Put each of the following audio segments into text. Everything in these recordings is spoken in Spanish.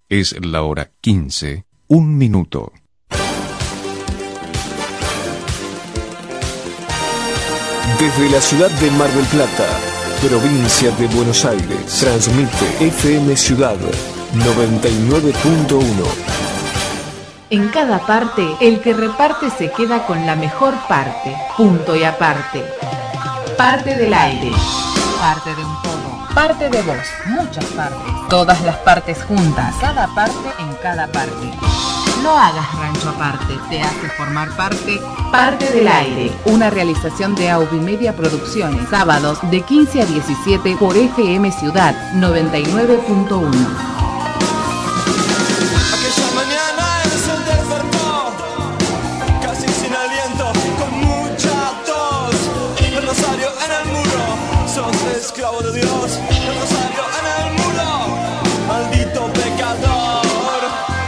Es la hora 15, 1 minuto. Desde la ciudad de Mar del Plata, provincia de Buenos Aires, transmite FM Ciudad 99.1. En cada parte, el que reparte se queda con la mejor parte. Punto y aparte. Parte del aire. Parte de un todo. Parte de vos. Muchas partes. Todas las partes juntas. Cada parte en cada parte. No hagas rancho aparte. Te hace formar parte. Parte del aire. Una realización de Audimedia Producciones. Sábados de 15 a 17 por FM Ciudad 99.1. Esclavo de Dios, el rosario en el muro, maldito pecador.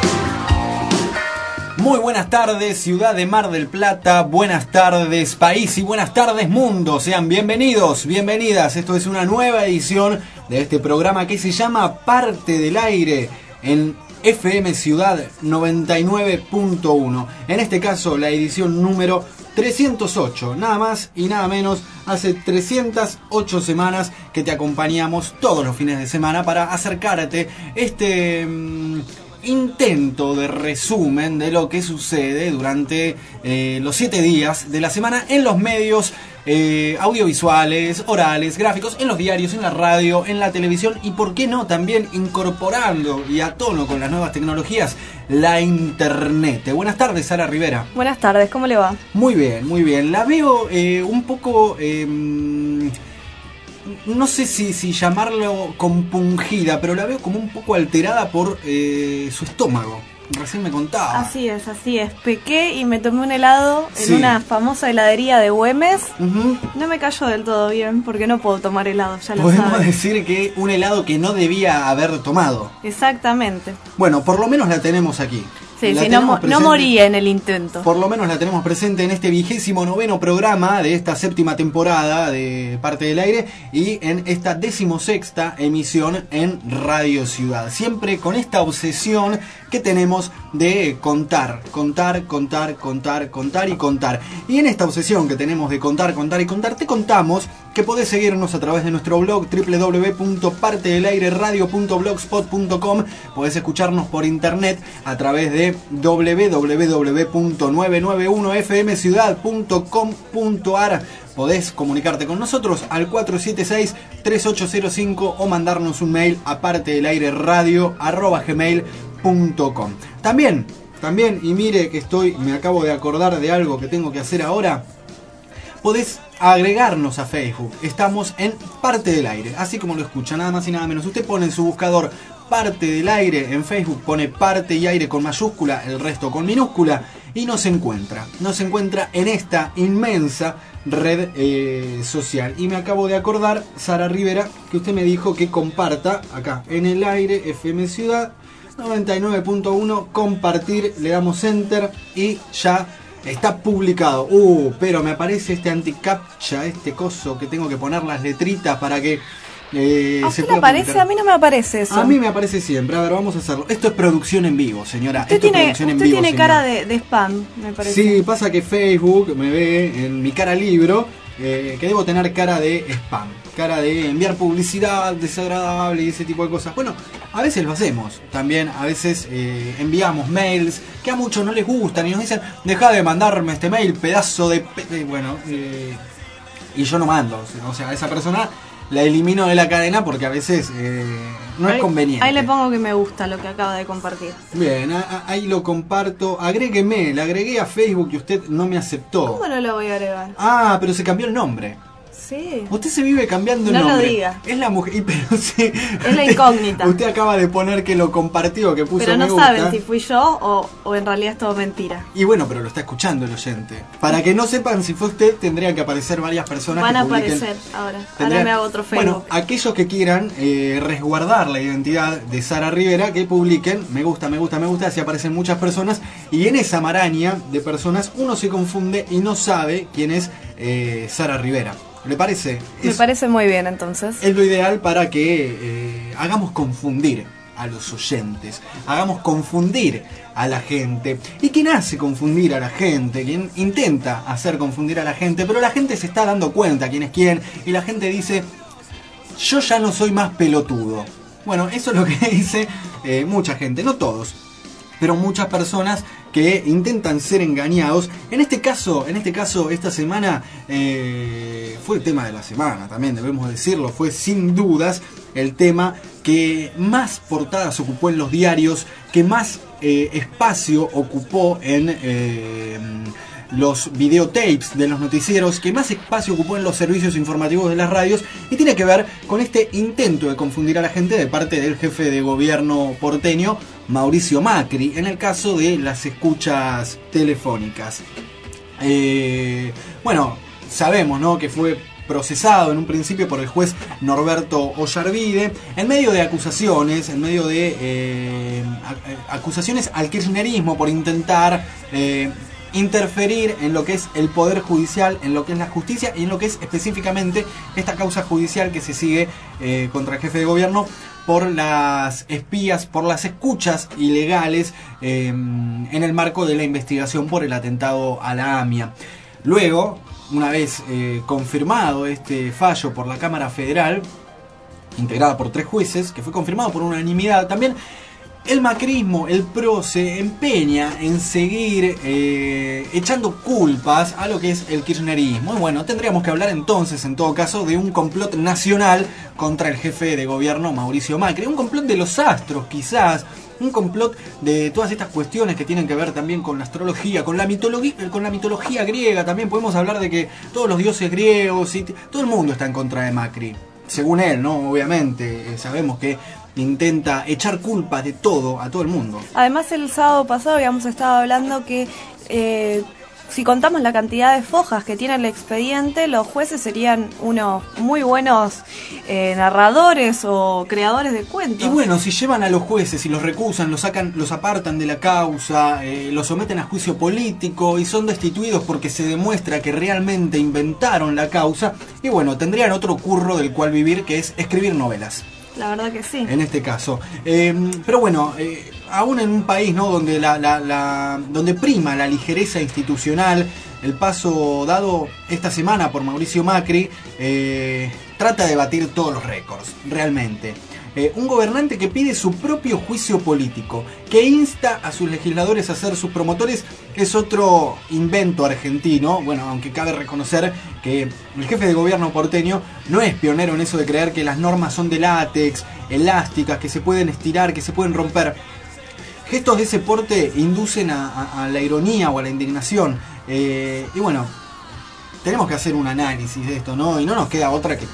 Muy buenas tardes, ciudad de Mar del Plata, buenas tardes país y buenas tardes mundo. Sean bienvenidos, bienvenidas. Esto es una nueva edición de este programa que se llama Parte del Aire en FM Ciudad 99.1. En este caso la edición número 308, nada más y nada menos. Hace 308 semanas que te acompañamos todos los fines de semana para acercarte este intento de resumen de lo que sucede durante los 7 días de la semana en los medios audiovisuales, orales, gráficos, en los diarios, en la radio, en la televisión y por qué no también incorporando y a tono con las nuevas tecnologías la internet. Buenas tardes, Sara Rivera. Buenas tardes, ¿cómo le va? Muy bien, muy bien. La veo un poco, no sé si llamarlo compungida, pero la veo como un poco alterada por su estómago. Recién me contaba. Así es. Pequé y me tomé un helado en una famosa heladería de Güemes. No me cayó del todo bien porque no puedo tomar helado, ya lo Podemos saben. decir que un helado que no debía haber tomado. Exactamente. Bueno, por lo menos la tenemos aquí. Sí, no moría en el intento. Por lo menos la tenemos presente en este 29º programa de esta 7ª temporada de Parte del Aire y en esta 16ª emisión en Radio Ciudad. Siempre con esta obsesión que tenemos de contar. Y en esta obsesión que tenemos de contar, te contamos que podés seguirnos a través de nuestro blog www.partedelaireradio.blogspot.com. Podés escucharnos por internet a través de www.991fmciudad.com.ar. Podés comunicarte con nosotros al 476-3805 o mandarnos un mail a partedelaireradio@gmail.com. También, y mire que me acabo de acordar de algo que tengo que hacer ahora. Podés agregarnos a Facebook. Estamos en Parte del Aire, así como lo escucha, nada más y nada menos. Usted pone en su buscador Parte del Aire en Facebook, pone Parte y Aire con mayúscula, el resto con minúscula, y nos encuentra en esta inmensa red social. Y me acabo de acordar, Sara Rivera, que usted me dijo que comparta acá en el aire FM Ciudad 99.1, compartir, le damos enter y ya está publicado. Pero me aparece este anti-captcha, este coso que tengo que poner las letritas para que ¿A usted le aparece? A mí no me aparece eso. A mí me aparece siempre. A ver, vamos a hacerlo. Esto es producción en vivo, señora. Usted tiene cara de spam, me parece. Sí, pasa que Facebook me ve en mi cara libro que debo tener cara de spam, cara de enviar publicidad desagradable y ese tipo de cosas. Bueno, a veces lo hacemos. También a veces enviamos mails que a muchos no les gustan y nos dicen: deja de mandarme este mail, pedazo de... y yo no mando. O sea, a esa persona la elimino de la cadena porque a veces no es conveniente. Ahí le pongo que me gusta lo que acaba de compartir. Bien, ahí lo comparto. Agrégueme, le agregué a Facebook y usted no me aceptó. ¿Cómo no lo voy a agregar? Ah, pero se cambió el nombre. Sí. Usted se vive cambiando el nombre. No lo diga. Es la mujer, pero sí. Es la incógnita. Usted acaba de poner que lo compartió, que puso pero no me gusta. saben si fui yo o en realidad es todo mentira. Y bueno, pero lo está escuchando el oyente. Para que no sepan si fue usted, tendrían que aparecer varias personas. Van que a publiquen. aparecer ahora. Ahora me hago otro Facebook. Bueno, aquellos que quieran resguardar la identidad de Sara Rivera, que publiquen me gusta, así aparecen muchas personas. Y en esa maraña de personas uno se confunde y no sabe quién es Sara Rivera. ¿Le parece? Me parece muy bien, entonces. Es lo ideal para que hagamos confundir a los oyentes, hagamos confundir a la gente. ¿Y quién hace confundir a la gente? ¿Quién intenta hacer confundir a la gente? Pero la gente se está dando cuenta quién es quién, y la gente dice, yo ya no soy más pelotudo. Bueno, eso es lo que dice mucha gente, no todos, pero muchas personas que intentan ser engañados. En este caso, esta semana fue el tema de la semana, también debemos decirlo, fue sin dudas el tema que más portadas ocupó en los diarios, que más espacio ocupó en los videotapes de los noticieros, que más espacio ocupó en los servicios informativos de las radios, y tiene que ver con este intento de confundir a la gente de parte del jefe de gobierno porteño, Mauricio Macri, en el caso de las escuchas telefónicas. Bueno, sabemos, ¿no?, que fue procesado en un principio por el juez Norberto Ollarvide, en medio de acusaciones, acusaciones al kirchnerismo por intentar interferir en lo que es el poder judicial, en lo que es la justicia y en lo que es específicamente esta causa judicial que se sigue contra el jefe de gobierno por las espías, por las escuchas ilegales en el marco de la investigación por el atentado a la AMIA. Luego, una vez confirmado este fallo por la Cámara Federal, integrada por 3 jueces, que fue confirmado por unanimidad también, el macrismo, el PRO, se empeña en seguir echando culpas a lo que es el kirchnerismo. Y bueno, tendríamos que hablar entonces, en todo caso, de un complot nacional contra el jefe de gobierno Mauricio Macri. Un complot de los astros, quizás. Un complot de todas estas cuestiones que tienen que ver también con la astrología, con la mitología griega. También podemos hablar de que todos los dioses griegos y todo el mundo está en contra de Macri. Según él, ¿no? Obviamente, sabemos que intenta echar culpa de todo a todo el mundo. Además, el sábado pasado habíamos estado hablando que si contamos la cantidad de fojas que tiene el expediente, los jueces serían unos muy buenos narradores o creadores de cuentos. Y bueno, si llevan a los jueces y los recusan, los apartan de la causa, los someten a juicio político y son destituidos porque se demuestra que realmente inventaron la causa, y bueno, tendrían otro curro del cual vivir, que es escribir novelas. La verdad que sí. En este caso. Pero bueno, aún en un país, ¿no?, donde donde prima la ligereza institucional, el paso dado esta semana por Mauricio Macri trata de batir todos los récords, realmente. Un gobernante que pide su propio juicio político, que insta a sus legisladores a ser sus promotores, es otro invento argentino. Bueno, aunque cabe reconocer que el jefe de gobierno porteño no es pionero en eso de creer que las normas son de látex, elásticas, que se pueden estirar, que se pueden romper. Gestos de ese porte inducen a la ironía o a la indignación. Y bueno, tenemos que hacer un análisis de esto, ¿no? Y no nos queda otra que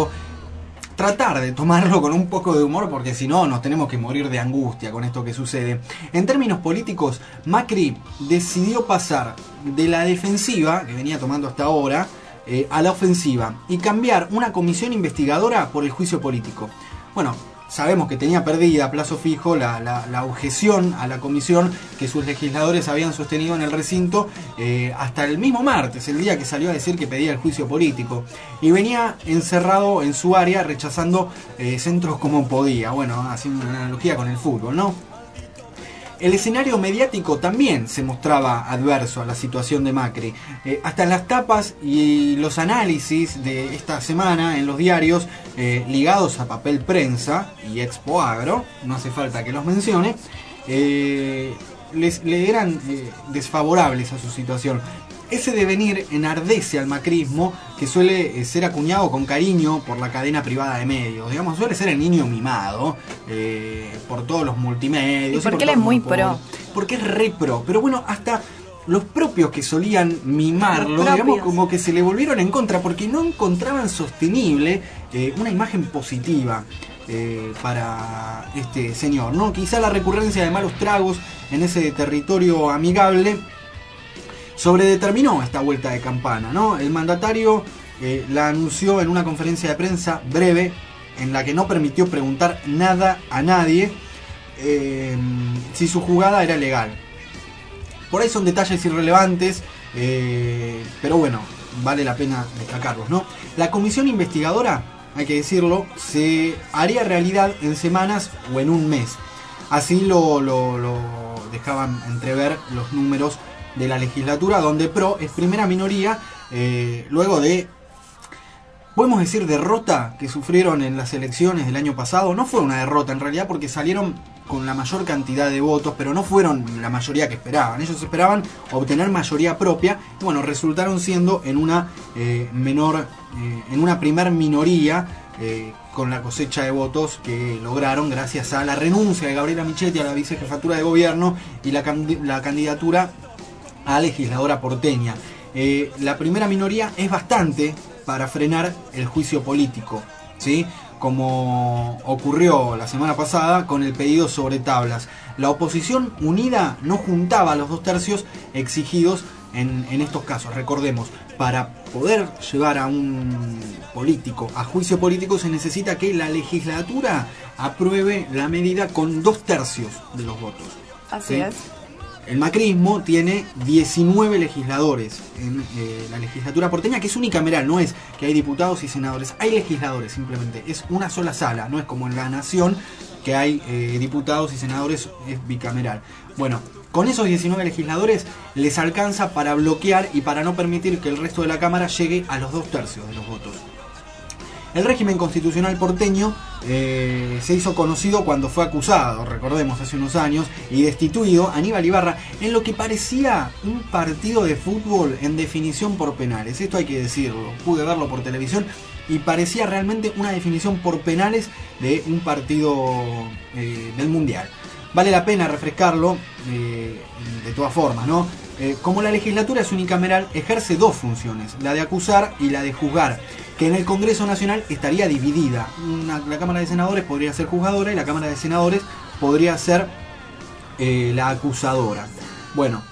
tratar de tomarlo con un poco de humor, porque si no nos tenemos que morir de angustia con esto que sucede. En términos políticos, Macri decidió pasar de la defensiva, que venía tomando hasta ahora, a la ofensiva, y cambiar una comisión investigadora por el juicio político. Bueno, sabemos que tenía perdida a plazo fijo la objeción a la comisión que sus legisladores habían sostenido en el recinto hasta el mismo martes, el día que salió a decir que pedía el juicio político. Y venía encerrado en su área rechazando centros como podía. Bueno, haciendo una analogía con el fútbol, ¿no? El escenario mediático también se mostraba adverso a la situación de Macri. Hasta en las tapas y los análisis de esta semana en los diarios ligados a Papel Prensa y Expo Agro, no hace falta que los mencione, le eran desfavorables a su situación. Ese devenir enardece al macrismo, que suele ser acuñado con cariño por la cadena privada de medios. Digamos, suele ser el niño mimado por todos los multimedios. Y porque él es muy pro. Porque es re pro. Pero bueno, hasta los propios que solían mimarlo, digamos, como que se le volvieron en contra, porque no encontraban sostenible una imagen positiva para este señor, ¿no? Quizá la recurrencia de malos tragos en ese territorio amigable sobredeterminó esta vuelta de campana, ¿no? El mandatario la anunció en una conferencia de prensa breve en la que no permitió preguntar nada a nadie si su jugada era legal. Por ahí son detalles irrelevantes, pero bueno, vale la pena destacarlos, ¿no? La comisión investigadora hay que decirlo, se haría realidad en semanas o en un mes. Así lo dejaban entrever los números de la legislatura, donde PRO es primera minoría, luego de, podemos decir, derrota que sufrieron en las elecciones del año pasado. No fue una derrota en realidad, porque salieron con la mayor cantidad de votos, pero no fueron la mayoría que esperaban. Ellos esperaban obtener mayoría propia, y bueno, resultaron siendo en una en una primer minoría, con la cosecha de votos que lograron gracias a la renuncia de Gabriela Michetti a la vicejefatura de gobierno y la candidatura a legisladora porteña. La primera minoría es bastante para frenar el juicio político, ¿sí? Como ocurrió la semana pasada con el pedido sobre tablas. La oposición unida no juntaba los 2/3 exigidos en estos casos. Recordemos, para poder llevar a un político a juicio político se necesita que la legislatura apruebe la medida con 2/3 de los votos. Así ¿sí? es. El macrismo tiene 19 legisladores en la legislatura porteña, que es unicameral, no es que hay diputados y senadores, hay legisladores simplemente, es una sola sala, no es como en la Nación que hay diputados y senadores, es bicameral. Bueno, con esos 19 legisladores les alcanza para bloquear y para no permitir que el resto de la Cámara llegue a los 2/3 de los votos. El régimen constitucional porteño se hizo conocido cuando fue acusado, recordemos, hace unos años, y destituido Aníbal Ibarra en lo que parecía un partido de fútbol en definición por penales. Esto hay que decirlo, pude verlo por televisión y parecía realmente una definición por penales de un partido del Mundial. Vale la pena refrescarlo de todas formas, ¿no? Como la legislatura es unicameral, ejerce dos funciones, la de acusar y la de juzgar, que en el Congreso Nacional estaría dividida. La Cámara de Senadores podría ser juzgadora y la Cámara de Senadores podría ser la acusadora. Bueno,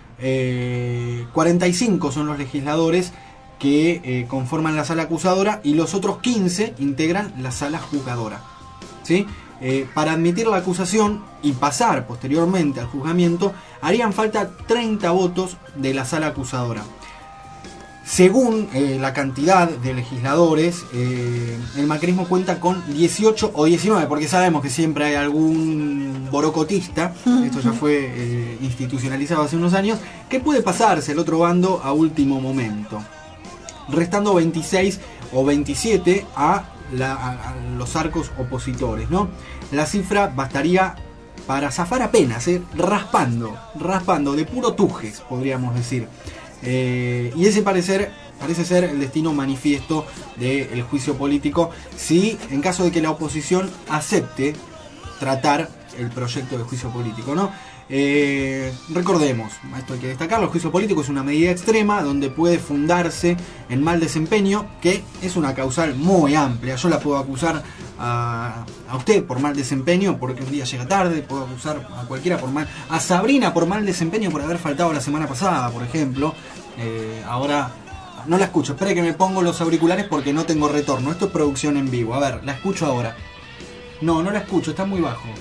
45 son los legisladores que conforman la sala acusadora y los otros 15 integran la sala juzgadora, ¿sí? Para admitir la acusación y pasar posteriormente al juzgamiento harían falta 30 votos de la sala acusadora. Según la cantidad de legisladores, el macrismo cuenta con 18 o 19, porque sabemos que siempre hay algún borocotista, esto ya fue institucionalizado hace unos años, que puede pasarse al otro bando a último momento, restando 26 o 27 a los arcos opositores, ¿no? La cifra bastaría para zafar apenas, raspando, de puro tujes, podríamos decir. Y ese parece ser el destino manifiesto del juicio político, si en caso de que la oposición acepte tratar el proyecto de juicio político, ¿no? Recordemos, esto hay que destacarlo, el juicio político es una medida extrema donde puede fundarse en mal desempeño, que es una causal muy amplia. Yo la puedo acusar a usted por mal desempeño porque un día llega tarde, puedo acusar a cualquiera a Sabrina por mal desempeño por haber faltado la semana pasada, por ejemplo. Ahora no la escucho, espere que me pongo los auriculares porque no tengo retorno, esto es producción en vivo. A ver, la escucho ahora. No la escucho, está muy bajo.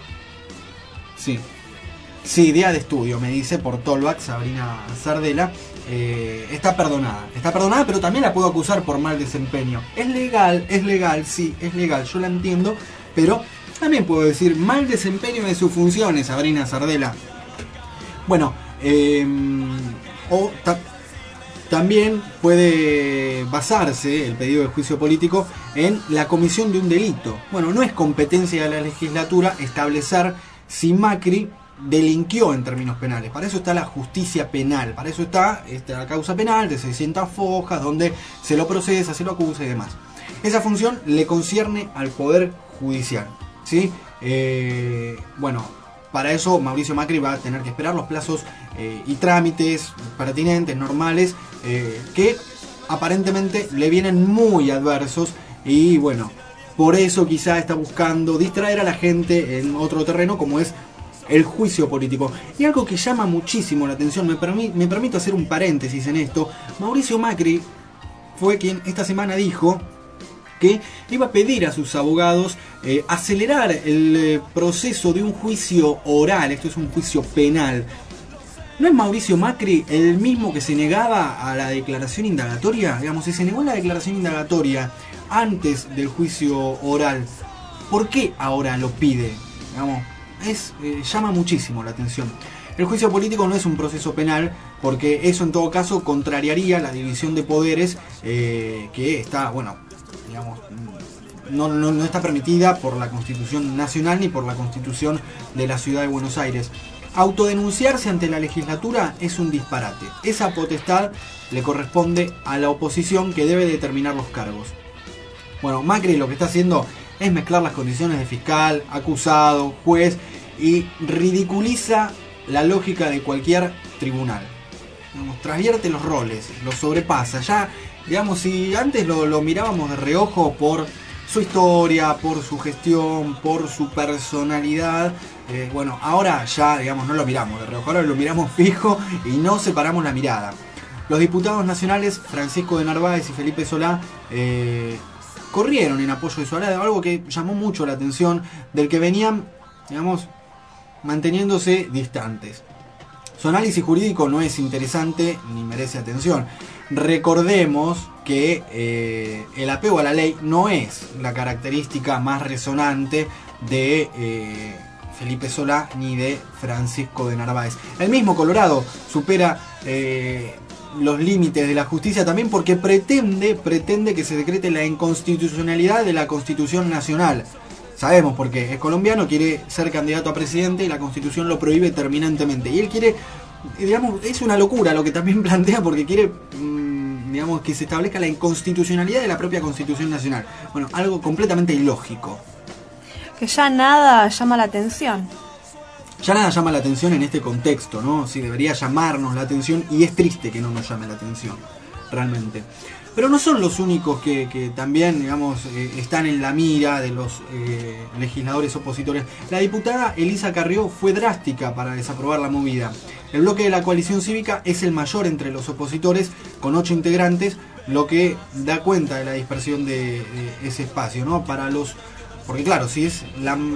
Sí, día de estudio, me dice por Tolbach, Sabrina Sardela. Está perdonada, pero también la puedo acusar por mal desempeño. Es legal, sí, es legal, yo la entiendo, pero también puedo decir mal desempeño de sus funciones, Sabrina Sardela. Bueno, también puede basarse el pedido de juicio político en la comisión de un delito. Bueno, no es competencia de la legislatura establecer si Macri delinquió en términos penales. Para eso está la justicia penal, para eso está la causa penal de 600 fojas donde se lo procesa, se lo acusa y demás. Esa función le concierne al Poder Judicial, ¿sí? Bueno, para eso Mauricio Macri va a tener que esperar los plazos y trámites pertinentes, normales, que aparentemente le vienen muy adversos y bueno, por eso quizá está buscando distraer a la gente en otro terreno como es el juicio político. Y algo que llama muchísimo la atención, me permito hacer un paréntesis en esto. Mauricio Macri fue quien esta semana dijo que iba a pedir a sus abogados acelerar el proceso de un juicio oral. Esto es un juicio penal. ¿No es Mauricio Macri el mismo que se negaba a la declaración indagatoria? Digamos, si se negó a la declaración indagatoria antes del juicio oral. ¿Por qué ahora lo pide? Digamos, llama muchísimo la atención. El juicio político no es un proceso penal, porque eso en todo caso contrariaría la división de poderes que está, bueno, digamos, no está permitida por la Constitución Nacional ni por la Constitución de la Ciudad de Buenos Aires. Autodenunciarse ante la legislatura es un disparate. Esa potestad le corresponde a la oposición, que debe determinar los cargos. Bueno, Macri lo que está haciendo es mezclar las condiciones de fiscal, acusado, juez, y ridiculiza la lógica de cualquier tribunal. Digamos, trasvierte los roles, los sobrepasa. Ya, digamos, si antes lo mirábamos de reojo por su historia, por su gestión, por su personalidad, bueno, ahora ya, digamos, no lo miramos de reojo, ahora lo miramos fijo y no separamos la mirada. Los diputados nacionales Francisco de Narváez y Felipe Solá corrieron en apoyo de Solá, algo que llamó mucho la atención, del que venían, digamos, manteniéndose distantes. Su análisis jurídico no es interesante ni merece atención. Recordemos que el apego a la ley no es la característica más resonante de Felipe Solá ni de Francisco de Narváez. El mismo Colorado supera los límites de la justicia también porque pretende que se decrete la inconstitucionalidad de la Constitución Nacional. Sabemos por qué. Es colombiano, quiere ser candidato a presidente y la Constitución lo prohíbe terminantemente. Y él quiere, digamos, es una locura lo que también plantea, porque quiere, digamos, que se establezca la inconstitucionalidad de la propia Constitución Nacional. Bueno, algo completamente ilógico. Que ya nada llama la atención. Ya nada llama la atención en este contexto, ¿no? Sí, debería llamarnos la atención, y es triste que no nos llame la atención, realmente. Pero no son los únicos que también, digamos, están en la mira de los legisladores opositores. La diputada Elisa Carrió fue drástica para desaprobar la movida. El bloque de la coalición cívica es el mayor entre los opositores, con 8 integrantes, lo que da cuenta de la dispersión de ese espacio, ¿no? Porque claro, si es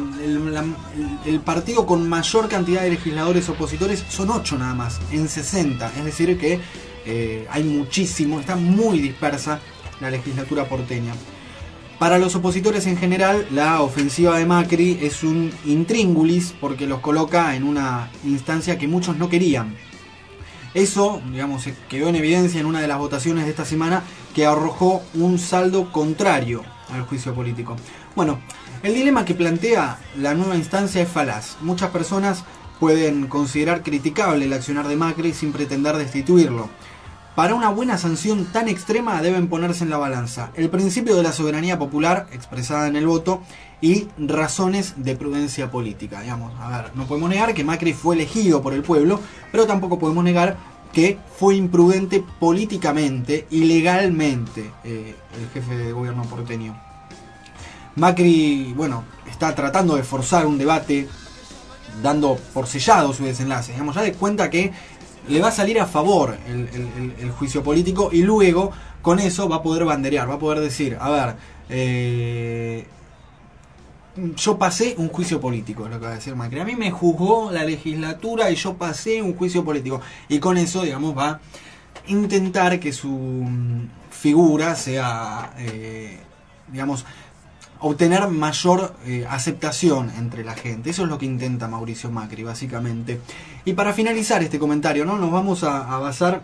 el partido con mayor cantidad de legisladores opositores, son 8 nada más, en 60. Es decir que hay muchísimo, está muy dispersa la legislatura porteña. Para los opositores en general, la ofensiva de Macri es un intríngulis, porque los coloca en una instancia que muchos no querían. Eso, digamos, quedó en evidencia en una de las votaciones de esta semana, que arrojó un saldo contrario al juicio político. Bueno, el dilema que plantea la nueva instancia es falaz. Muchas personas pueden considerar criticable el accionar de Macri sin pretender destituirlo. Para una buena sanción tan extrema deben ponerse en la balanza el principio de la soberanía popular expresada en el voto y razones de prudencia política. Digamos, a ver, no podemos negar que Macri fue elegido por el pueblo, pero tampoco podemos negar que fue imprudente políticamente y legalmente el jefe de gobierno porteño. Macri, bueno, está tratando de forzar un debate, dando por sellado su desenlace. Digamos, ya de cuenta que le va a salir a favor el juicio político, y luego con eso va a poder banderear, va a poder decir, a ver, yo pasé un juicio político, es lo que va a decir Macri. A mí me juzgó la legislatura y yo pasé un juicio político. Y con eso, digamos, va a intentar que su figura sea, digamos, obtener mayor aceptación entre la gente. Eso es lo que intenta Mauricio Macri, básicamente. Y para finalizar este comentario, ¿no?, nos vamos a basar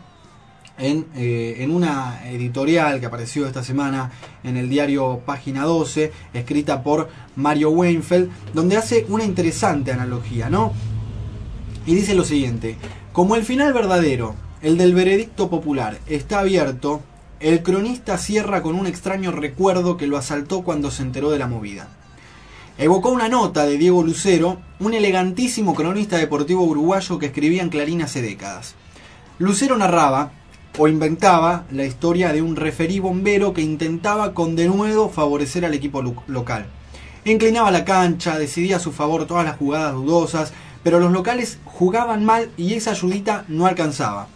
en una editorial que apareció esta semana en el diario Página 12, escrita por Mario Weinfeld, donde hace una interesante analogía, ¿no? Y dice lo siguiente: como el final verdadero, el del veredicto popular, está abierto, el cronista cierra con un extraño recuerdo que lo asaltó cuando se enteró de la movida. Evocó una nota de Diego Lucero, un elegantísimo cronista deportivo uruguayo que escribía en Clarín hace décadas. Lucero narraba o inventaba la historia de un referí bombero que intentaba con denuedo favorecer al equipo local. Inclinaba la cancha, decidía a su favor todas las jugadas dudosas, pero los locales jugaban mal y esa ayudita no alcanzaba.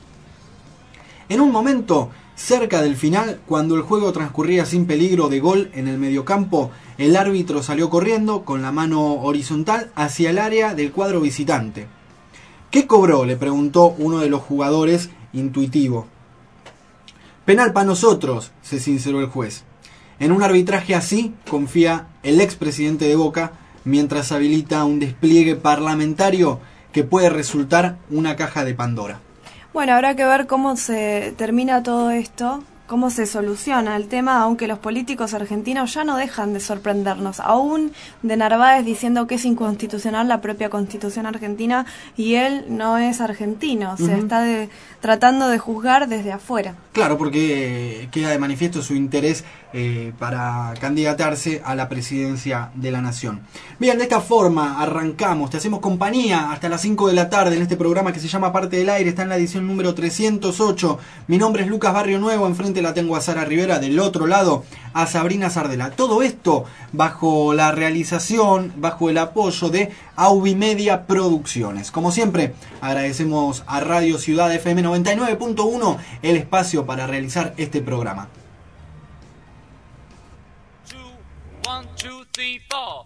En un momento, cerca del final, cuando el juego transcurría sin peligro de gol en el mediocampo, el árbitro salió corriendo con la mano horizontal hacia el área del cuadro visitante. ¿Qué cobró?, le preguntó uno de los jugadores, intuitivo. Penal para nosotros, se sinceró el juez. En un arbitraje así confía el expresidente de Boca, mientras habilita un despliegue parlamentario que puede resultar una caja de Pandora. Bueno, habrá que ver cómo se termina todo esto, cómo se soluciona el tema, aunque los políticos argentinos ya no dejan de sorprendernos, aún de Narváez diciendo que es inconstitucional la propia Constitución argentina y él no es argentino, se está tratando de juzgar desde afuera. Claro, porque queda de manifiesto su interés para candidatarse a la presidencia de la nación. Bien, de esta forma arrancamos, te hacemos compañía hasta las 5 de la tarde en este programa que se llama Parte del Aire, está en la edición número 308. Mi nombre es Lucas Barrio Nuevo, enfrente la tengo a Sara Rivera, del otro lado a Sabrina Sardela. Todo esto bajo la realización, bajo el apoyo de Aubimedia Producciones. Como siempre, agradecemos a Radio Ciudad FM 99.1 el espacio para realizar este programa. 1, 2, 3, 4.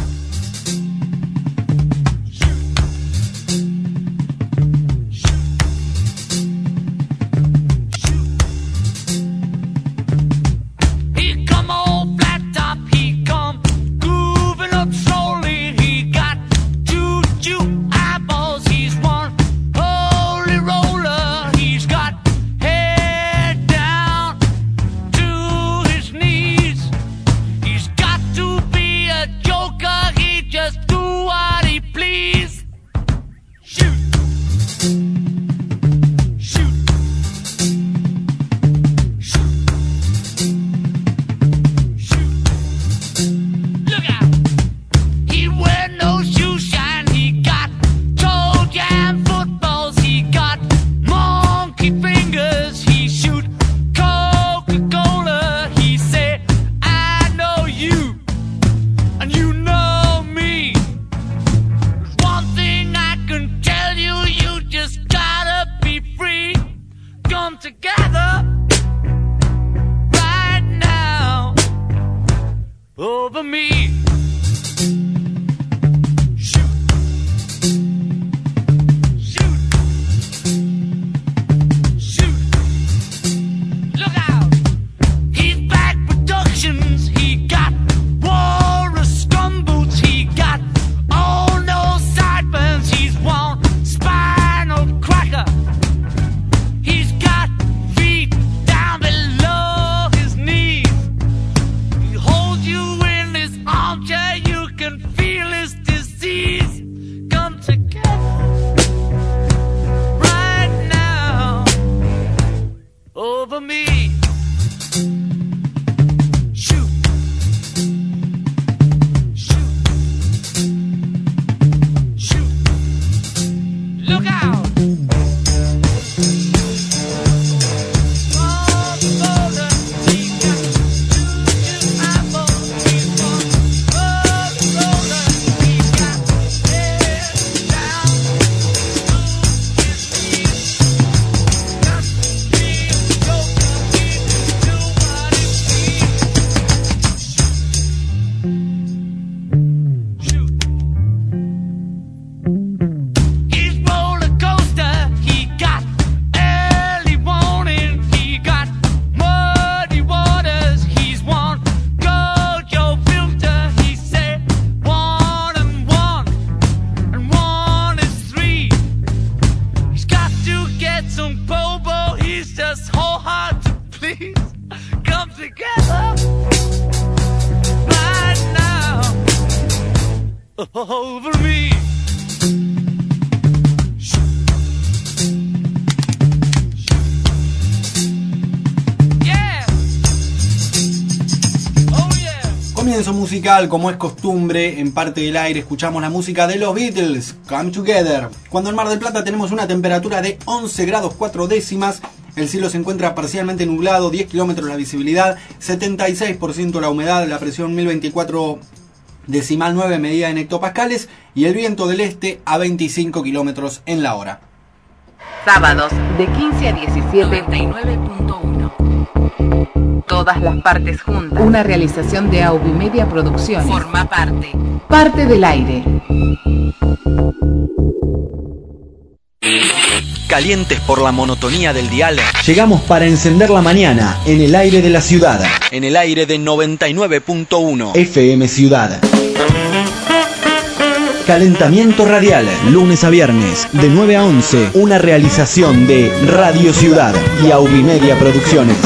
Over me. Comienzo musical, como es costumbre, en Parte del Aire escuchamos la música de los Beatles, Come Together. Cuando en Mar del Plata tenemos una temperatura de 11 grados 4 décimas, el cielo se encuentra parcialmente nublado, 10 kilómetros la visibilidad, 76% la humedad, la presión 1024,9 medida en hectopascales y el viento del este a 25 kilómetros en la hora. Sábados de 15 a 17, 99.1. Todas las partes juntas. Una realización de Aubimedia Producciones. Forma parte. Parte del Aire. calientes por la monotonía del dial. Llegamos para encender la mañana en el aire de la ciudad. En el aire de 99.1 FM Ciudad. Calentamiento radial, lunes a viernes, de 9 a 11, una realización de Radio Ciudad y Aubimedia Producciones.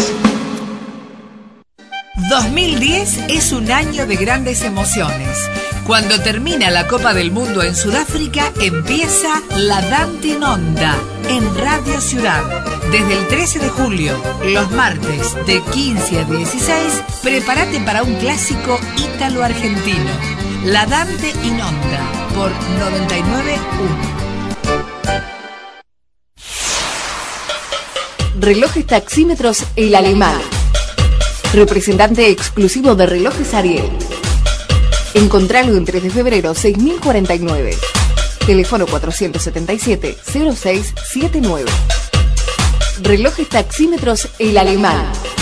2010 es un año de grandes emociones. Cuando termina la Copa del Mundo en Sudáfrica, empieza La Dante in Onda en Radio Ciudad. Desde el 13 de julio, los martes de 15 a 16, prepárate para un clásico ítalo-argentino. La Dante in Onda por 99.1. Relojes Taxímetros El Alemán. Representante exclusivo de relojes Ariel. Encontralo en 3 de febrero 6049. Teléfono 477-0679. Relojes Taxímetros El Alemán.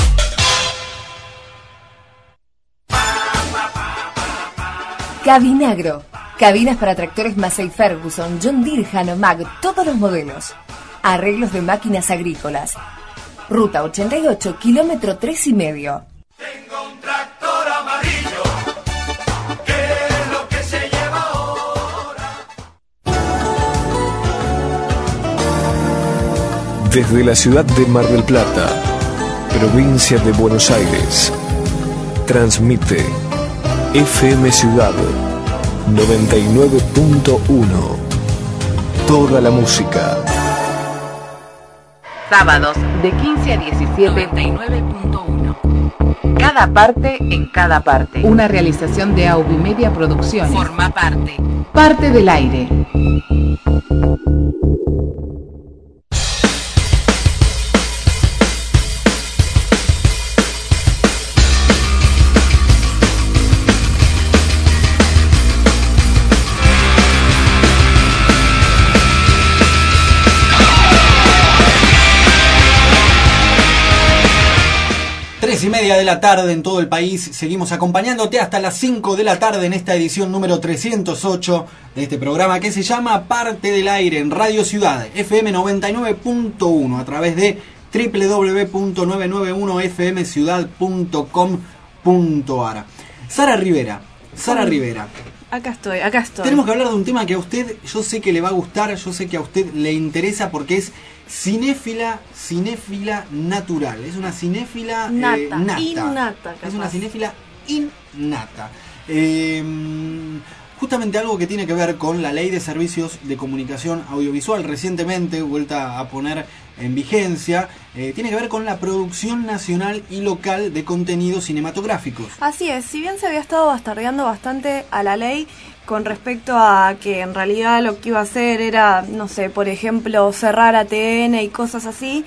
Cabinagro. Cabinas para tractores Massey Ferguson, John Deere, Hanomag, todos los modelos. Arreglos de máquinas agrícolas. Ruta 88, kilómetro 3,5. Tengo un tractor amarillo, que es lo que se lleva ahora. Desde la ciudad de Mar del Plata, provincia de Buenos Aires, transmite FM Ciudad 99.1. Toda la música. Sábados de 15 a 17. 99.1. Cada parte en cada parte. Una realización de Aubimedia Producciones. Forma parte. Parte del aire. Y media de la tarde en todo el país. Seguimos acompañándote hasta las 5 de la tarde en esta edición número 308 de este programa que se llama Parte del Aire en Radio Ciudad, FM 99.1, a través de www.991fmciudad.com.ar. Sara Rivera. Acá estoy. Tenemos que hablar de un tema que a usted, yo sé que le va a gustar, yo sé que a usted le interesa porque es cinéfila natural. Es una cinéfila innata. Es una cinéfila innata. Justamente algo que tiene que ver con la Ley de Servicios de Comunicación Audiovisual, recientemente vuelta a poner en vigencia, tiene que ver con la producción nacional y local de contenidos cinematográficos. Así es, si bien se había estado bastardeando bastante a la ley con respecto a que en realidad lo que iba a hacer era, no sé, por ejemplo, cerrar ATN y cosas así,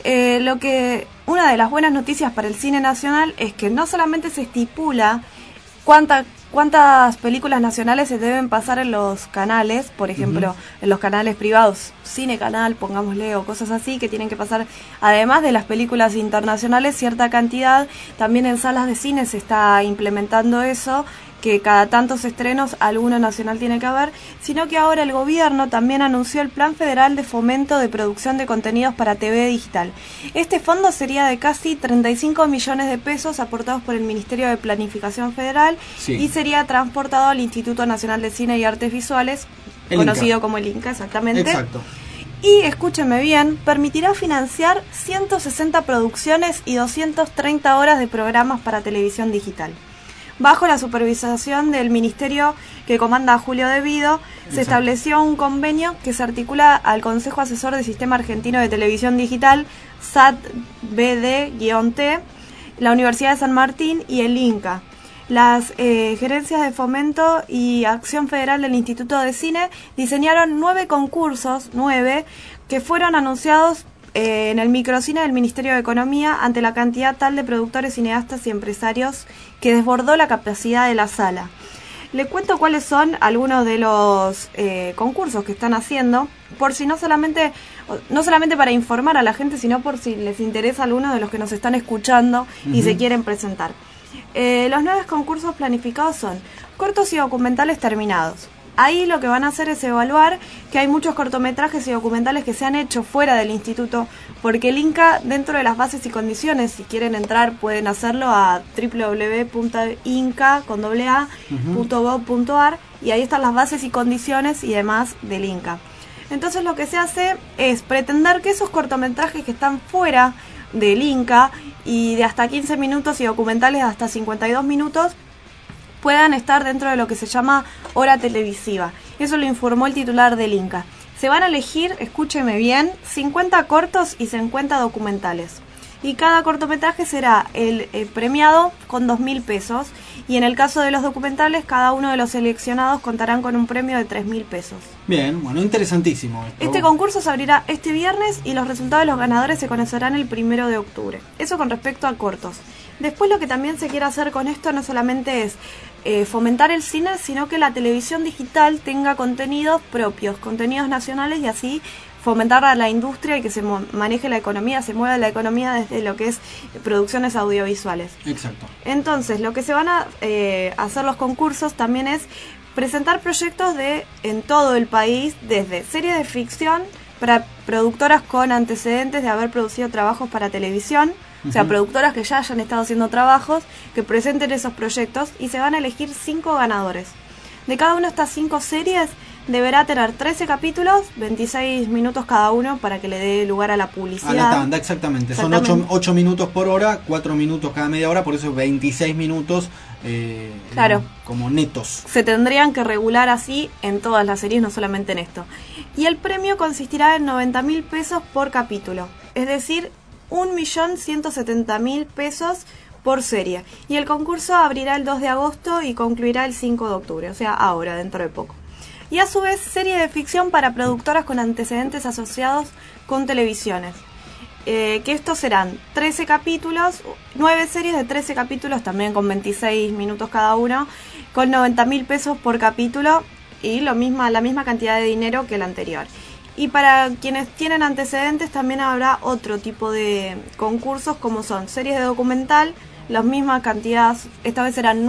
una de las buenas noticias para el cine nacional es que no solamente se estipula cuántas películas nacionales se deben pasar en los canales, por ejemplo, en los canales privados, Cine Canal, pongámosle, o cosas así, que tienen que pasar, además de las películas internacionales, cierta cantidad. También en salas de cine se está implementando eso, que cada tantos estrenos alguno nacional tiene que haber, sino que ahora el gobierno también anunció el Plan Federal de Fomento de Producción de Contenidos para TV Digital. Este fondo sería de casi 35 millones de pesos aportados por el Ministerio de Planificación Federal, sí, y sería transportado al Instituto Nacional de Cine y Artes Visuales, conocido como el INCA, exactamente. Exacto. Y, escúcheme bien, permitirá financiar 160 producciones y 230 horas de programas para televisión digital. Bajo la supervisación del ministerio que comanda Julio De Vido, se estableció un convenio que se articula al Consejo Asesor del Sistema Argentino de Televisión Digital, SAT-BD-T, la Universidad de San Martín y el INCA. Las gerencias de fomento y acción federal del Instituto de Cine diseñaron 9 concursos, que fueron anunciados en el microcine del Ministerio de Economía ante la cantidad tal de productores, cineastas y empresarios que desbordó la capacidad de la sala. Le cuento cuáles son algunos de los concursos que están haciendo, por si no solamente para informar a la gente, sino por si les interesa alguno de los que nos están escuchando y se quieren presentar. Los 9 concursos planificados son cortos y documentales terminados, Ahí lo que van a hacer es evaluar que hay muchos cortometrajes y documentales que se han hecho fuera del instituto, porque el INCA, dentro de las bases y condiciones, si quieren entrar pueden hacerlo a www.inca.gov.ar y ahí están las bases y condiciones y demás del INCA. Entonces lo que se hace es pretender que esos cortometrajes que están fuera del INCA y de hasta 15 minutos y documentales de hasta 52 minutos puedan estar dentro de lo que se llama hora televisiva. Eso lo informó el titular del INCA. Se van a elegir, escúcheme bien, 50 cortos y 50 documentales. Y cada cortometraje será el premiado con 2.000 pesos. Y en el caso de los documentales, cada uno de los seleccionados contarán con un premio de 3.000 pesos. Bien, bueno, interesantísimo esto. Este concurso se abrirá este viernes y los resultados de los ganadores se conocerán el 1 de octubre. Eso con respecto a cortos. Después lo que también se quiere hacer con esto no solamente es fomentar el cine, sino que la televisión digital tenga contenidos propios, contenidos nacionales y así fomentar a la industria y que se maneje la economía, se mueva la economía desde lo que es producciones audiovisuales. Exacto. Entonces, lo que se van a hacer los concursos también es presentar proyectos en todo el país, desde series de ficción para productoras con antecedentes de haber producido trabajos para televisión, o sea, productoras que ya hayan estado haciendo trabajos, que presenten esos proyectos y se van a elegir 5 ganadores. De cada una de estas 5 series deberá tener 13 capítulos, 26 minutos cada uno para que le dé lugar a la publicidad. A la tanda, exactamente. Son 8 minutos por hora, 4 minutos cada media hora, por eso 26 minutos claro, como netos. Se tendrían que regular así en todas las series, no solamente en esto. Y el premio consistirá en 90.000 pesos por capítulo, es decir, 1.170.000 pesos por serie. Y el concurso abrirá el 2 de agosto y concluirá el 5 de octubre, o sea, ahora, dentro de poco. Y a su vez, serie de ficción para productoras con antecedentes asociados con televisiones. Que estos serán 13 capítulos, 9 series de 13 capítulos, también con 26 minutos cada uno, con 90.000 pesos por capítulo y la misma cantidad de dinero que el anterior. Y para quienes tienen antecedentes también habrá otro tipo de concursos como son series de documental, las mismas cantidades, esta vez serán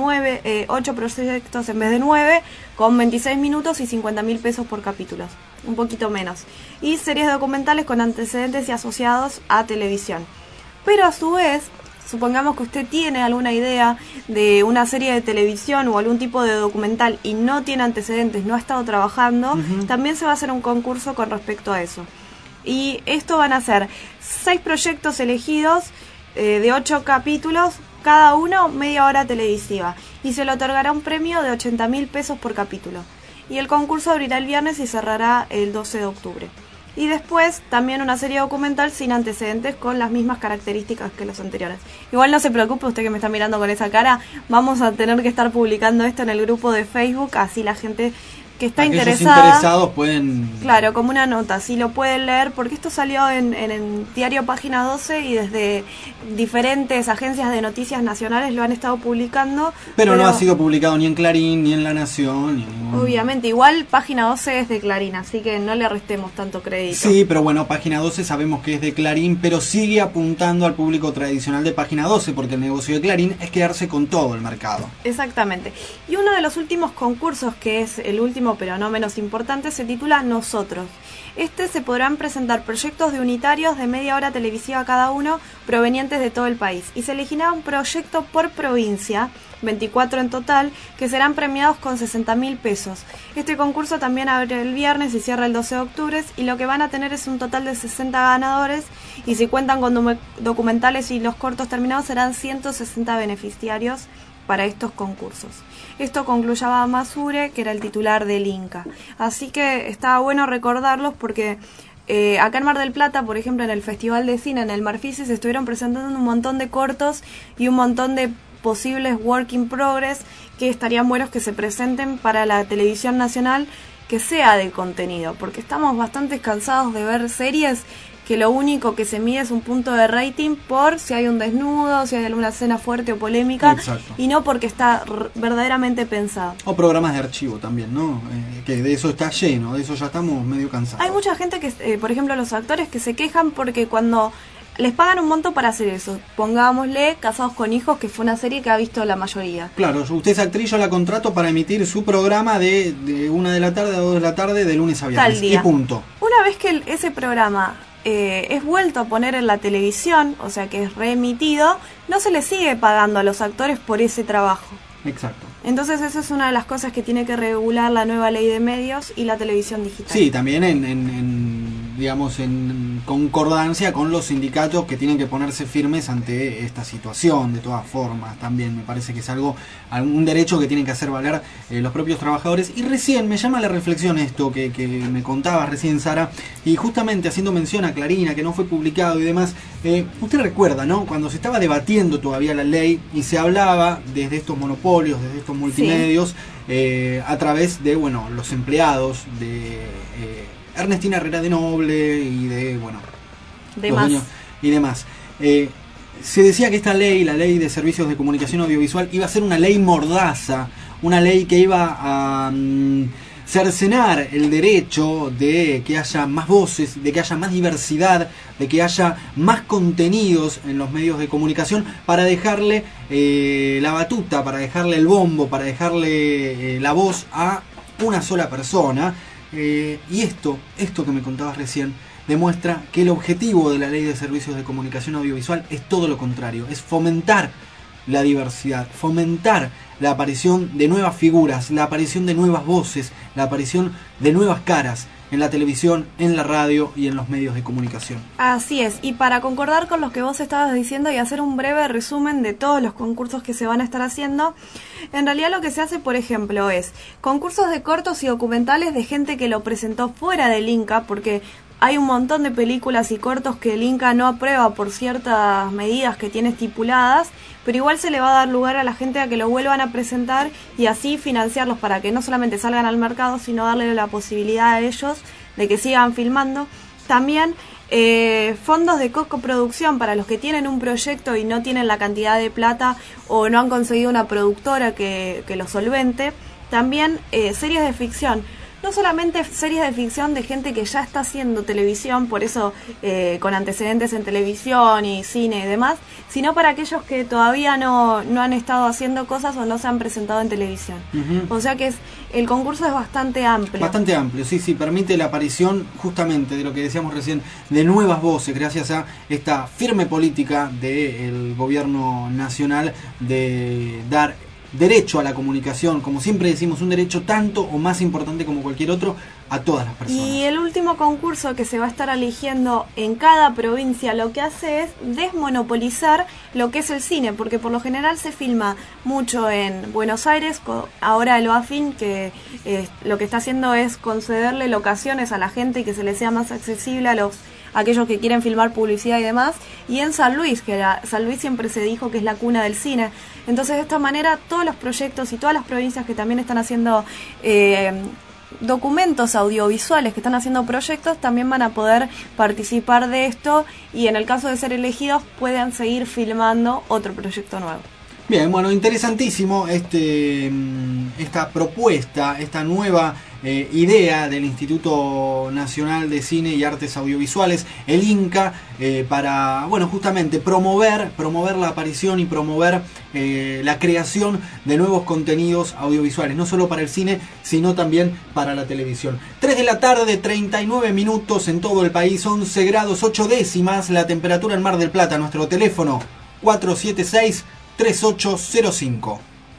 8 proyectos en vez de 9, con 26 minutos y 50.000 pesos por capítulo, un poquito menos. Y series de documentales con antecedentes y asociados a televisión. Pero a su vez, supongamos que usted tiene alguna idea de una serie de televisión o algún tipo de documental y no tiene antecedentes, no ha estado trabajando, también se va a hacer un concurso con respecto a eso. Y esto van a ser 6 proyectos elegidos de 8 capítulos, cada uno media hora televisiva, y se le otorgará un premio de 80.000 pesos por capítulo. Y el concurso abrirá el viernes y cerrará el 12 de octubre. Y después también una serie documental sin antecedentes con las mismas características que los anteriores. Igual no se preocupe, usted que me está mirando con esa cara, vamos a tener que estar publicando esto en el grupo de Facebook, así la gente que está interesados pueden... Claro, como una nota, sí lo pueden leer, porque esto salió en el diario Página 12 y desde diferentes agencias de noticias nacionales lo han estado publicando. Pero no ha sido publicado ni en Clarín, ni en La Nación. Ni en... Obviamente, igual Página 12 es de Clarín, así que no le restemos tanto crédito. Sí, pero bueno, Página 12 sabemos que es de Clarín, pero sigue apuntando al público tradicional de Página 12, porque el negocio de Clarín es quedarse con todo el mercado. Exactamente. Y uno de los últimos concursos, que es el último pero no menos importante, se titula Nosotros. Se podrán presentar proyectos de unitarios de media hora televisiva cada uno, provenientes de todo el país. Y se elegirá un proyecto por provincia, 24 en total, que serán premiados con 60.000 pesos. Este concurso también abre el viernes y cierra el 12 de octubre, y lo que van a tener es un total de 60 ganadores, y si cuentan con documentales y los cortos terminados, serán 160 beneficiarios para estos concursos. Esto concluyaba Masure, que era el titular del INCA. Así que estaba bueno recordarlos porque acá en Mar del Plata, por ejemplo, en el Festival de Cine, en el Marfici, se estuvieron presentando un montón de cortos y un montón de posibles work in progress que estarían buenos que se presenten para la televisión nacional, que sea de contenido, porque estamos bastante cansados de ver series que lo único que se mide es un punto de rating por si hay un desnudo, si hay alguna escena fuerte o polémica. Exacto. Y no porque está verdaderamente pensado. O programas de archivo también, ¿no? Que de eso está lleno, de eso ya estamos medio cansados. Hay mucha gente que, por ejemplo, los actores que se quejan porque cuando les pagan un monto para hacer eso. Pongámosle Casados con Hijos, que fue una serie que ha visto la mayoría. Claro, usted es actriz, yo la contrato para emitir su programa de 1 de la tarde a 2 de la tarde, de lunes a viernes. Tal día. Y punto. Una vez que ese programa es vuelto a poner en la televisión, o sea que es reemitido, no se le sigue pagando a los actores por ese trabajo. Exacto. Entonces esa es una de las cosas que tiene que regular la nueva ley de medios y la televisión digital. Sí, también en concordancia con los sindicatos que tienen que ponerse firmes ante esta situación. De todas formas, también me parece que es un derecho que tienen que hacer valer los propios trabajadores. Y recién me llama la reflexión esto que me contabas recién, Sara, y justamente haciendo mención a Clarina, que no fue publicado y demás. Usted recuerda, ¿no?, cuando se estaba debatiendo todavía la ley y se hablaba desde estos monopolios, desde estos multimedios, a través de, los empleados de Ernestina Herrera de Noble y de, y demás. Se decía que esta ley, la ley de servicios de comunicación audiovisual, iba a ser una ley mordaza, una ley que iba a cercenar el derecho de que haya más voces, de que haya más diversidad, de que haya más contenidos en los medios de comunicación, para dejarle la batuta, para dejarle el bombo, para dejarle la voz a una sola persona. Y esto que me contabas recién demuestra que el objetivo de la Ley de Servicios de Comunicación Audiovisual es todo lo contrario, es fomentar la diversidad, fomentar la aparición de nuevas figuras, la aparición de nuevas voces, la aparición de nuevas caras en la televisión, en la radio y en los medios de comunicación. Así es, y para concordar con lo que vos estabas diciendo y hacer un breve resumen de todos los concursos que se van a estar haciendo, en realidad lo que se hace, por ejemplo, es concursos de cortos y documentales de gente que lo presentó fuera del Inca, porque hay un montón de películas y cortos que el Inca no aprueba por ciertas medidas que tiene estipuladas, pero igual se le va a dar lugar a la gente a que lo vuelvan a presentar y así financiarlos para que no solamente salgan al mercado, sino darle la posibilidad a ellos de que sigan filmando. También fondos de coproducción para los que tienen un proyecto y no tienen la cantidad de plata o no han conseguido una productora que lo solvente. También series de ficción. No solamente series de ficción de gente que ya está haciendo televisión, por eso con antecedentes en televisión y cine y demás, sino para aquellos que todavía no han estado haciendo cosas o no se han presentado en televisión. O sea que el concurso es bastante amplio. Bastante amplio, sí, permite la aparición justamente de lo que decíamos recién, de nuevas voces, gracias a esta firme política del gobierno nacional de dar derecho a la comunicación, como siempre decimos, un derecho tanto o más importante como cualquier otro, a todas las personas. Y el último concurso que se va a estar eligiendo en cada provincia lo que hace es desmonopolizar lo que es el cine, porque por lo general se filma mucho en Buenos Aires. Ahora el OAFIN, que lo que está haciendo es concederle locaciones a la gente y que se les sea más accesible a aquellos que quieren filmar publicidad y demás, y en San Luis, que San Luis siempre se dijo que es la cuna del cine. Entonces de esta manera todos los proyectos y todas las provincias que también están haciendo documentos audiovisuales, que están haciendo proyectos, también van a poder participar de esto y en el caso de ser elegidos pueden seguir filmando otro proyecto nuevo. Bien, bueno, interesantísimo esta propuesta, esta nueva idea del Instituto Nacional de Cine y Artes Audiovisuales, el INCA, para, justamente promover la aparición y promover la creación de nuevos contenidos audiovisuales, no solo para el cine, sino también para la televisión. 3 de la tarde, 39 minutos en todo el país, 11 grados 8 décimas, la temperatura en Mar del Plata. Nuestro teléfono 476-3805.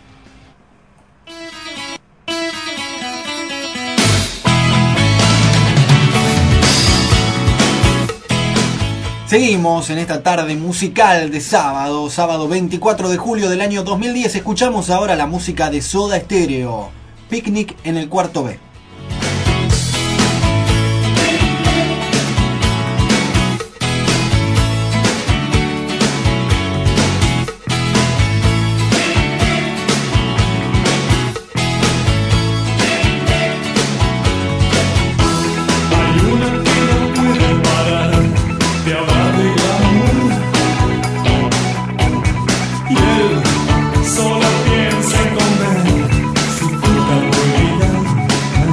Seguimos en esta tarde musical de sábado 24 de julio del año 2010. Escuchamos ahora la música de Soda Stereo, Picnic en el cuarto B. Solo piensa en comer su fruta prohibida.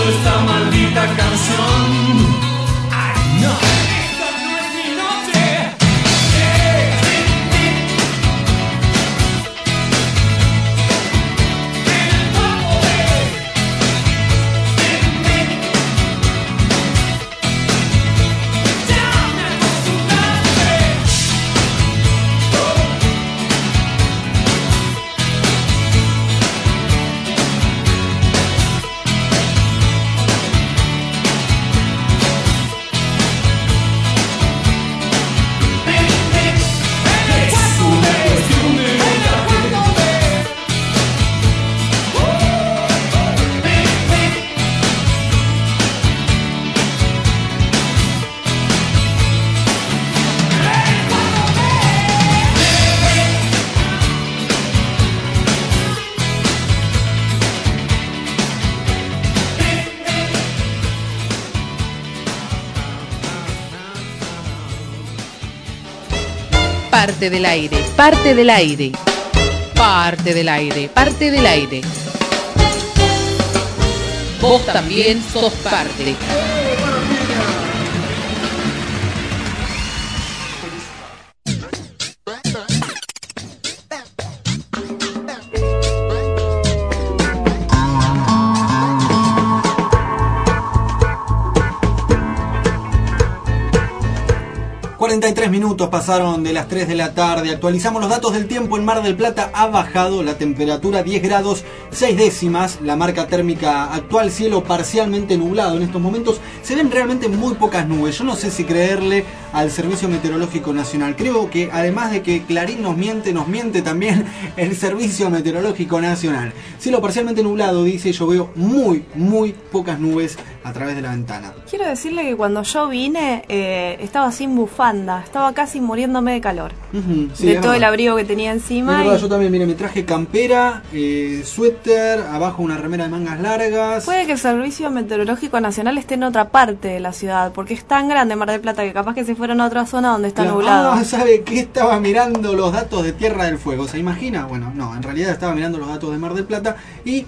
cantando esta maldita canción. Ay, no, esta no es mi noche. Parte del aire, parte del aire, parte del aire, parte del aire. Vos también sos parte. Minutos pasaron de las 3 de la tarde. Actualizamos los datos del tiempo. En Mar del Plata ha bajado la temperatura 10 grados 6 décimas. La marca térmica actual, cielo parcialmente nublado. En estos momentos se ven realmente muy pocas nubes. Yo no sé si creerle al Servicio Meteorológico Nacional. Creo que además de que Clarín nos miente también el Servicio Meteorológico Nacional. Cielo parcialmente nublado, dice. Yo veo muy pocas nubes a través de la ventana. Quiero decirle que cuando yo vine estaba sin bufanda, estaba casi muriéndome de calor. Sí, de todo el abrigo que tenía encima. Es verdad, yo también, mire, me traje campera, suéter, abajo una remera de mangas largas. Puede que el Servicio Meteorológico Nacional esté en otra parte de la ciudad, porque es tan grande Mar del Plata que capaz que se fueron a otra zona donde está nublado. Ah, ¿sabe qué? Estaba mirando los datos de Tierra del Fuego, ¿se imagina? Bueno, no, en realidad estaba mirando los datos de Mar del Plata y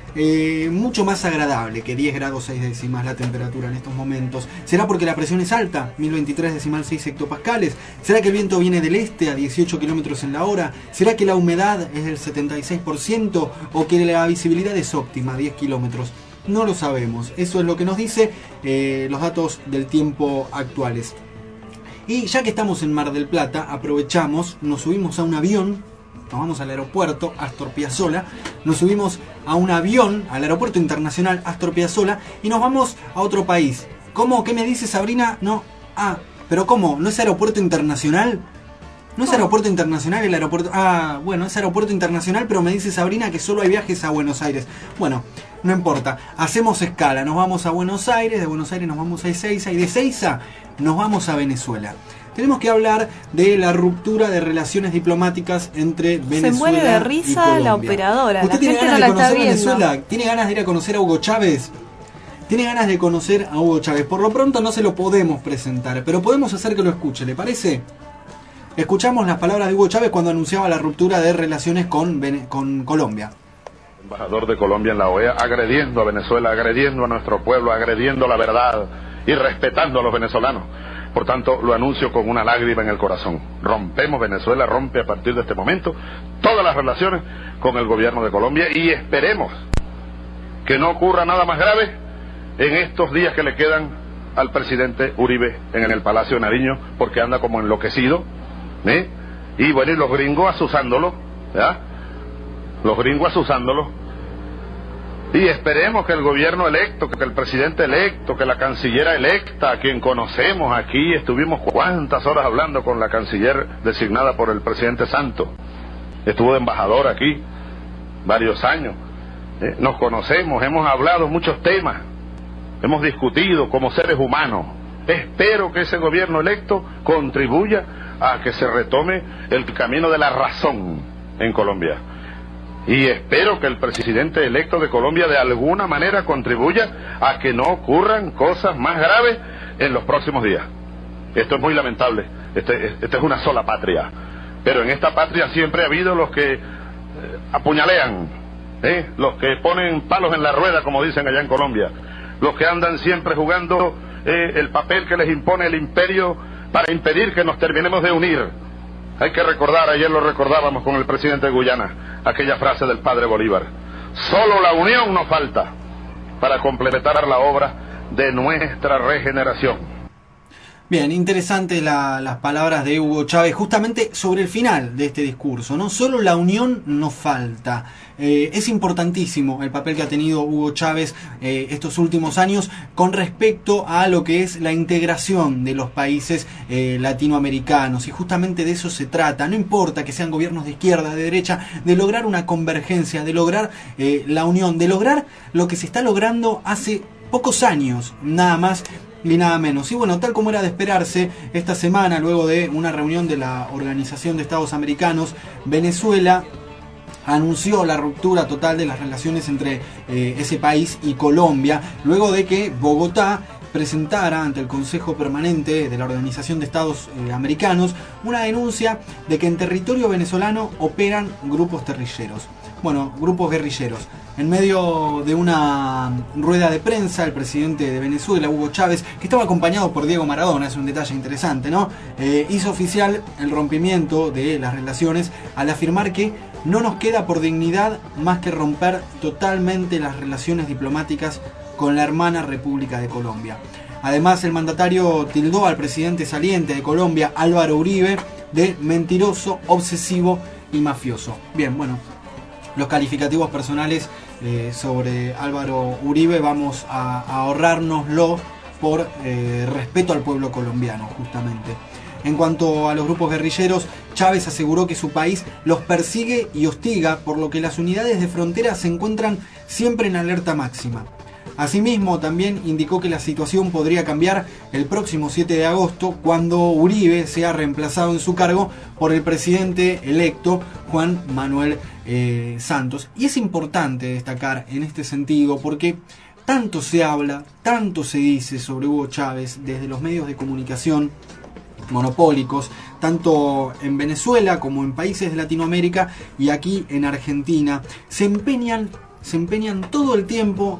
mucho más agradable que 10 grados 6 décimas la temperatura en estos momentos. ¿Será porque la presión es alta? 1023,6 hectopascales. ¿Será que el viento viene del este a 18 kilómetros en la hora? ¿Será que la humedad es del 76% o que la visibilidad es óptima, 10 kilómetros? No lo sabemos. Eso es lo que nos dice los datos del tiempo actuales. Y ya que estamos en Mar del Plata, aprovechamos, nos subimos a un avión. Nos vamos al aeropuerto Astor Piazzolla, nos subimos a un avión al aeropuerto internacional Astor Piazzolla y nos vamos a otro país. ¿Cómo? ¿Qué me dice Sabrina? No. Ah, pero ¿cómo? ¿No es aeropuerto internacional? ¿No es aeropuerto internacional el aeropuerto? Ah, bueno, es aeropuerto internacional, pero me dice Sabrina que solo hay viajes a Buenos Aires. Bueno, no importa, hacemos escala, nos vamos a Buenos Aires, de Buenos Aires nos vamos a Ezeiza y de Ezeiza nos vamos a Venezuela. Tenemos que hablar de la ruptura de relaciones diplomáticas entre Venezuela y Colombia. Se muere de risa la operadora. ¿Usted tiene ganas de conocer Venezuela? ¿Tiene ganas de ir a conocer a Hugo Chávez? ¿Tiene ganas de conocer a Hugo Chávez? Por lo pronto no se lo podemos presentar, pero podemos hacer que lo escuche, ¿le parece? Escuchamos las palabras de Hugo Chávez cuando anunciaba la ruptura de relaciones con Colombia. Embajador de Colombia en la OEA, agrediendo a Venezuela, agrediendo a nuestro pueblo, agrediendo la verdad y respetando a los venezolanos. Por tanto, lo anuncio con una lágrima en el corazón. Rompemos, Venezuela rompe a partir de este momento todas las relaciones con el gobierno de Colombia y esperemos que no ocurra nada más grave en estos días que le quedan al presidente Uribe en el Palacio de Nariño, porque anda como enloquecido, ¿eh? Y bueno, y los gringos asusándolo, ¿ya? Los gringos asusándolo. Y esperemos que el gobierno electo, que el presidente electo, que la cancillera electa, a quien conocemos aquí, estuvimos cuántas horas hablando con la canciller designada por el presidente Santos. Estuvo de embajador aquí varios años. Nos conocemos, hemos hablado muchos temas, hemos discutido como seres humanos. Espero que ese gobierno electo contribuya a que se retome el camino de la razón en Colombia. Y espero que el presidente electo de Colombia de alguna manera contribuya a que no ocurran cosas más graves en los próximos días. Esto es muy lamentable. Esta es una sola patria. Pero en esta patria siempre ha habido los que apuñalean, los que ponen palos en la rueda, como dicen allá en Colombia. los que andan siempre jugando el papel que les impone el imperio para impedir que nos terminemos de unir. Hay que recordar, ayer lo recordábamos con el presidente de Guyana, aquella frase del padre Bolívar: solo la unión nos falta para completar la obra de nuestra regeneración. Bien, interesantes las palabras de Hugo Chávez justamente sobre el final de este discurso, ¿no? Solo la unión nos falta. Es importantísimo el papel que ha tenido Hugo Chávez estos últimos años con respecto a lo que es la integración de los países latinoamericanos, y justamente de eso se trata. No importa que sean gobiernos de izquierda, de derecha, de lograr una convergencia, de lograr la unión, de lograr lo que se está logrando hace pocos años, nada más ni nada menos. Y bueno, tal como era de esperarse, esta semana, luego de una reunión de la Organización de Estados Americanos, Venezuela anunció la ruptura total de las relaciones entre ese país y Colombia, luego de que Bogotá presentara ante el Consejo Permanente de la Organización de Estados Americanos una denuncia de que en territorio venezolano operan grupos guerrilleros. En medio de una rueda de prensa, el presidente de Venezuela, Hugo Chávez, que estaba acompañado por Diego Maradona, es un detalle interesante, ¿no? Hizo oficial el rompimiento de las relaciones al afirmar que no nos queda por dignidad más que romper totalmente las relaciones diplomáticas con la hermana República de Colombia. Además, el mandatario tildó al presidente saliente de Colombia, Álvaro Uribe, de mentiroso, obsesivo y mafioso. Bien, bueno, los calificativos personales sobre Álvaro Uribe vamos a ahorrárnoslo por respeto al pueblo colombiano, justamente. En cuanto a los grupos guerrilleros, Chávez aseguró que su país los persigue y hostiga, por lo que las unidades de frontera se encuentran siempre en alerta máxima. Asimismo, también indicó que la situación podría cambiar el próximo 7 de agosto, cuando Uribe sea reemplazado en su cargo por el presidente electo Juan Manuel Santos. Y es importante destacar en este sentido, porque tanto se habla, tanto se dice sobre Hugo Chávez desde los medios de comunicación monopólicos, tanto en Venezuela como en países de Latinoamérica y aquí en Argentina. Se empeñan todo el tiempo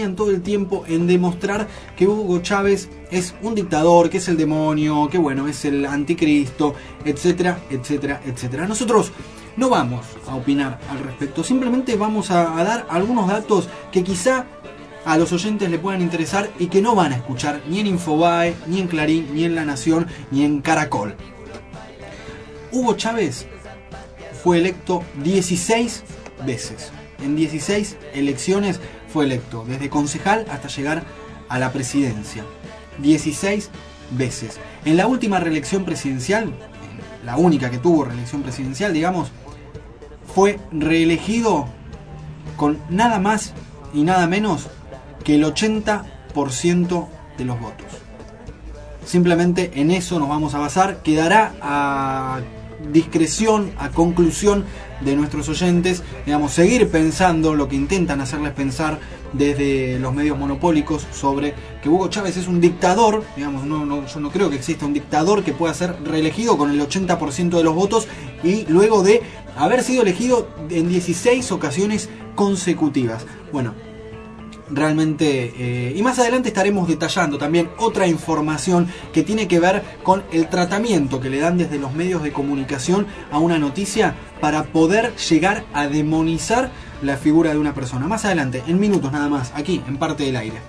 en demostrar que Hugo Chávez es un dictador, que es el demonio, que bueno, es el anticristo, etcétera, etcétera, etcétera. Nosotros no vamos a opinar al respecto, simplemente vamos a dar algunos datos que quizá a los oyentes le puedan interesar y que no van a escuchar ni en Infobae, ni en Clarín, ni en La Nación, ni en Caracol. Hugo Chávez fue electo 16 veces. En 16 elecciones fue electo, desde concejal hasta llegar a la presidencia. 16 veces. En la última reelección presidencial, la única que tuvo reelección presidencial, digamos, fue reelegido con nada más y nada menos que el 80% de los votos. Simplemente en eso nos vamos a basar. Quedará a discreción, a conclusión de nuestros oyentes, digamos, seguir pensando lo que intentan hacerles pensar desde los medios monopólicos sobre que Hugo Chávez es un dictador. Digamos, yo no creo que exista un dictador que pueda ser reelegido con el 80% de los votos y luego de haber sido elegido en 16 ocasiones consecutivas. Bueno, realmente, y más adelante estaremos detallando también otra información que tiene que ver con el tratamiento que le dan desde los medios de comunicación a una noticia para poder llegar a demonizar la figura de una persona. Más adelante, en minutos nada más, aquí en Parte del Aire.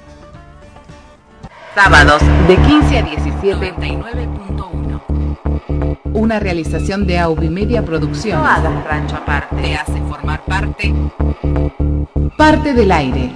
Sábados de 15 a 17, 99.1. Una realización de Aubimedia Producción. No hagas rancho aparte. Te hace formar parte. Parte del Aire.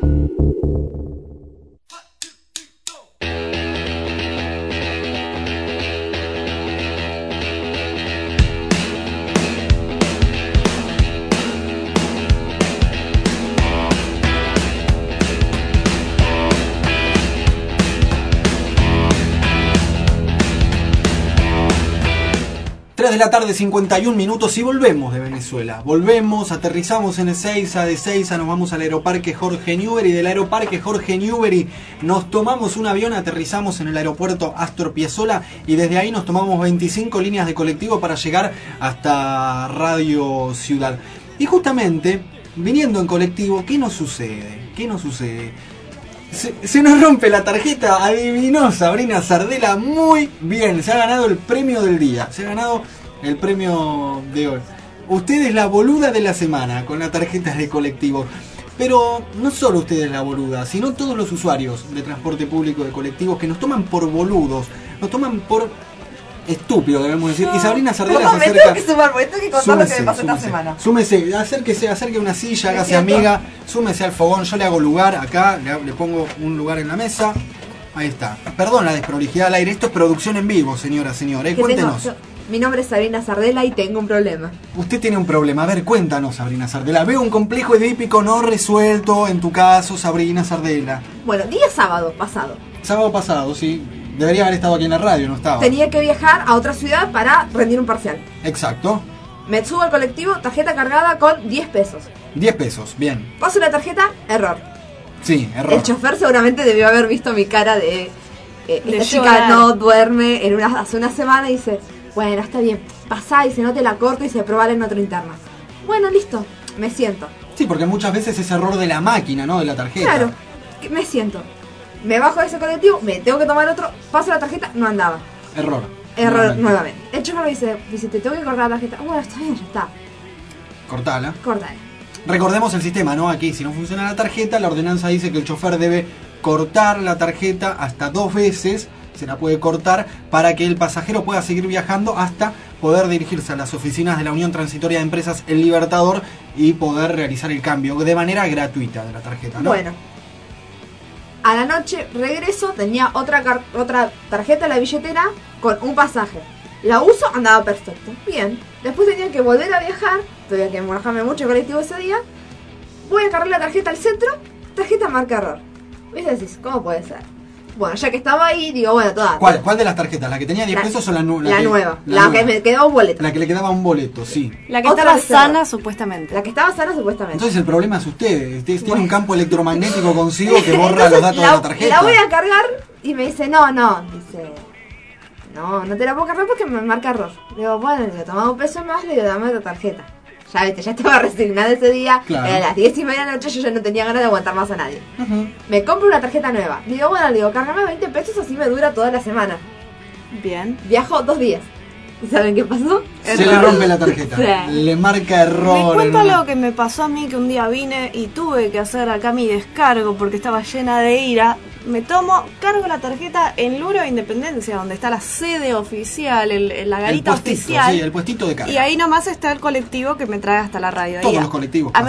De la tarde, 51 minutos, y volvemos de Venezuela. Volvemos, aterrizamos en Ezeiza, de Ezeiza nos vamos al Aeroparque Jorge Newbery, del Aeroparque Jorge Newbery nos tomamos un avión, aterrizamos en el aeropuerto Astor Piazzolla y desde ahí nos tomamos 25 líneas de colectivo para llegar hasta Radio Ciudad. Y justamente, viniendo en colectivo, ¿qué nos sucede? Se nos rompe la tarjeta, adivinó Sabrina Sardela muy bien. Se ha ganado el premio del día, se ha ganado el premio de hoy. Usted es la boluda de la semana con la tarjeta de colectivo. Pero no solo usted es la boluda, sino todos los usuarios de transporte público, de colectivos, que nos toman por boludos, nos toman por estúpidos, debemos decir. Y Sabrina Sardela se acerca. Tengo que sumar, porque tengo que contar lo que me pasó esta semana. Súmese, acerque una silla, hágase amiga, súmese al fogón, yo le hago lugar acá, le pongo un lugar en la mesa. Ahí está. Perdón la desprolijidad al aire, esto es producción en vivo, señora. Cuéntenos. Mi nombre es Sabrina Sardela y tengo un problema. Usted tiene un problema. A ver, cuéntanos, Sabrina Sardela. Veo un complejo edípico no resuelto en tu caso, Sabrina Sardela. Bueno, día sábado pasado. Sábado pasado, sí. Debería haber estado aquí en la radio, no estaba. Tenía que viajar a otra ciudad para rendir un parcial. Exacto. Me subo al colectivo, tarjeta cargada con 10 pesos. 10 pesos, bien. Paso la tarjeta, error. Sí, error. El chofer seguramente debió haber visto mi cara de... esta chica llorar. no duerme hace una semana y dice... Bueno, está bien, pasá y se no te la corto y se probala en otro interna. Bueno, listo, me siento. Sí, porque muchas veces es error de la máquina, ¿no? De la tarjeta. Claro, me siento. Me bajo de ese colectivo, me tengo que tomar otro, paso la tarjeta, no andaba. Error. Nuevamente. El chofer me dice, te tengo que cortar la tarjeta. Bueno, está bien, ya está. Cortala. Córtale. Recordemos el sistema, ¿no? Aquí, si no funciona la tarjeta, la ordenanza dice que el chofer debe cortar la tarjeta hasta 2 veces. Se la puede cortar para que el pasajero pueda seguir viajando hasta poder dirigirse a las oficinas de la Unión Transitoria de Empresas El Libertador y poder realizar el cambio de manera gratuita de la tarjeta, ¿no? Bueno, a la noche regreso, tenía otra tarjeta en la billetera con un pasaje. La uso, andaba perfecto. Bien, después tenía que volver a viajar, tuve que manejarme mucho el colectivo ese día. Voy a cargar la tarjeta al centro, tarjeta marca error. ¿Ves? Decís, ¿cómo puede ser? Bueno, ya que estaba ahí, digo, bueno, todas. ¿Cuál de las tarjetas? ¿La que tenía 10 pesos o la nueva? La nueva, la que me quedaba un boleto. La que le quedaba un boleto, sí. La que estaba sana, supuestamente. La que estaba sana, supuestamente. Entonces el problema es usted tiene un campo electromagnético consigo que borra los datos de la tarjeta. La voy a cargar y me dice, no, te la puedo cargar porque me marca error. Digo, bueno, le tomaba un peso más, le digo, dame otra tarjeta. Ya estaba resignada ese día, claro. Era las 10:30 de la noche, yo ya no tenía ganas de aguantar más a nadie. Me compro una tarjeta nueva. Digo, cárgame 20 pesos, así me dura toda la semana. Bien. Viajo 2 días. ¿Y saben qué pasó? Se le rompe la tarjeta. Sí. Le marca error. Me cuento lo que me pasó a mí, que un día vine y tuve que hacer acá mi descargo porque estaba llena de ira. Cargo la tarjeta en Luro de Independencia, donde está la sede oficial, la garita oficial. Sí, el puestito de carga. Y ahí nomás está el colectivo que me trae hasta la radio. Todos los colectivos. A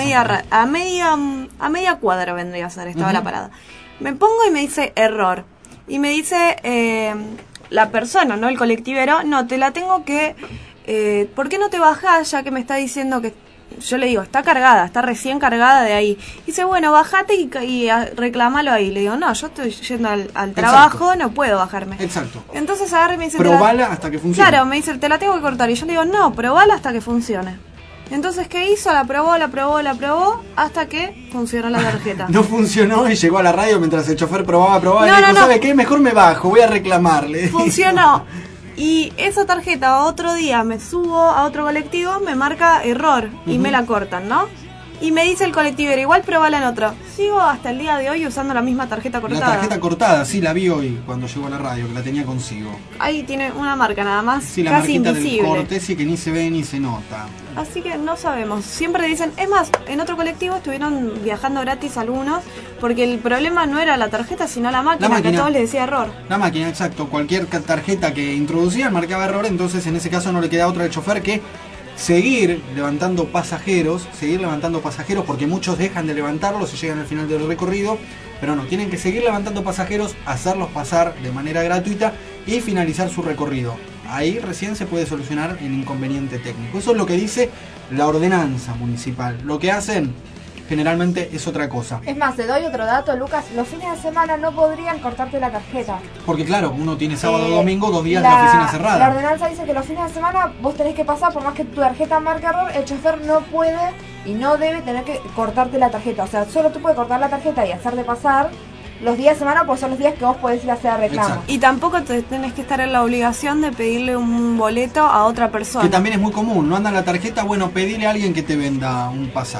media cuadra vendría a ser, estaba la parada. Me pongo y me dice error. Y me dice la persona, ¿no? El colectivero, no, te la tengo que... ¿por qué no te bajás ya que me está diciendo que... Yo le digo, está recién cargada de ahí. Dice, bueno, bajate y reclamalo ahí. Le digo, no, yo estoy yendo al trabajo, no puedo bajarme. Exacto. Entonces agarra y me dice... Probala hasta que funcione. Claro, me dice, te la tengo que cortar. Y yo le digo, no, probala hasta que funcione. Entonces, ¿qué hizo? La probó, hasta que funcionó la tarjeta. No funcionó y llegó a la radio mientras el chofer probaba y no, dijo, ¿sabe qué? Mejor me bajo, voy a reclamarle. Funcionó. Y esa tarjeta otro día me subo a otro colectivo, me marca error y me la cortan, ¿no? Y me dice el colectivero, igual probala en otro. Sigo hasta el día de hoy usando la misma tarjeta cortada. La tarjeta cortada, sí, la vi hoy cuando llegó a la radio, que la tenía consigo. Ahí tiene una marca nada más, sí, la casi marquita invisible. Del corte, sí, que ni se ve ni se nota. Así que no sabemos. Siempre dicen, es más, en otro colectivo estuvieron viajando gratis algunos, porque el problema no era la tarjeta, sino la máquina, que a todos les decía error. La máquina, exacto. Cualquier tarjeta que introducían marcaba error, entonces en ese caso no le queda otra al chofer que seguir levantando pasajeros, porque muchos dejan de levantarlos y llegan al final del recorrido, pero no, tienen que seguir levantando pasajeros, hacerlos pasar de manera gratuita y finalizar su recorrido. Ahí recién se puede solucionar el inconveniente técnico. Eso es lo que dice la ordenanza municipal. Lo que hacen generalmente es otra cosa. Es más, te doy otro dato, Lucas. Los fines de semana no podrían cortarte la tarjeta. Porque claro, uno tiene sábado o domingo, 2 días de la oficina cerrada. La ordenanza dice que los fines de semana vos tenés que pasar, por más que tu tarjeta marque error, el chofer no puede y no debe tener que cortarte la tarjeta. O sea, solo tú puedes cortar la tarjeta y hacerte pasar. Los días de semana pues son los días que vos podés ir a hacer reclamo. Exacto. Y tampoco te tenés que estar en la obligación de pedirle un boleto a otra persona. Que también es muy común, no anda la tarjeta, bueno, pedile a alguien que te venda un pasaje.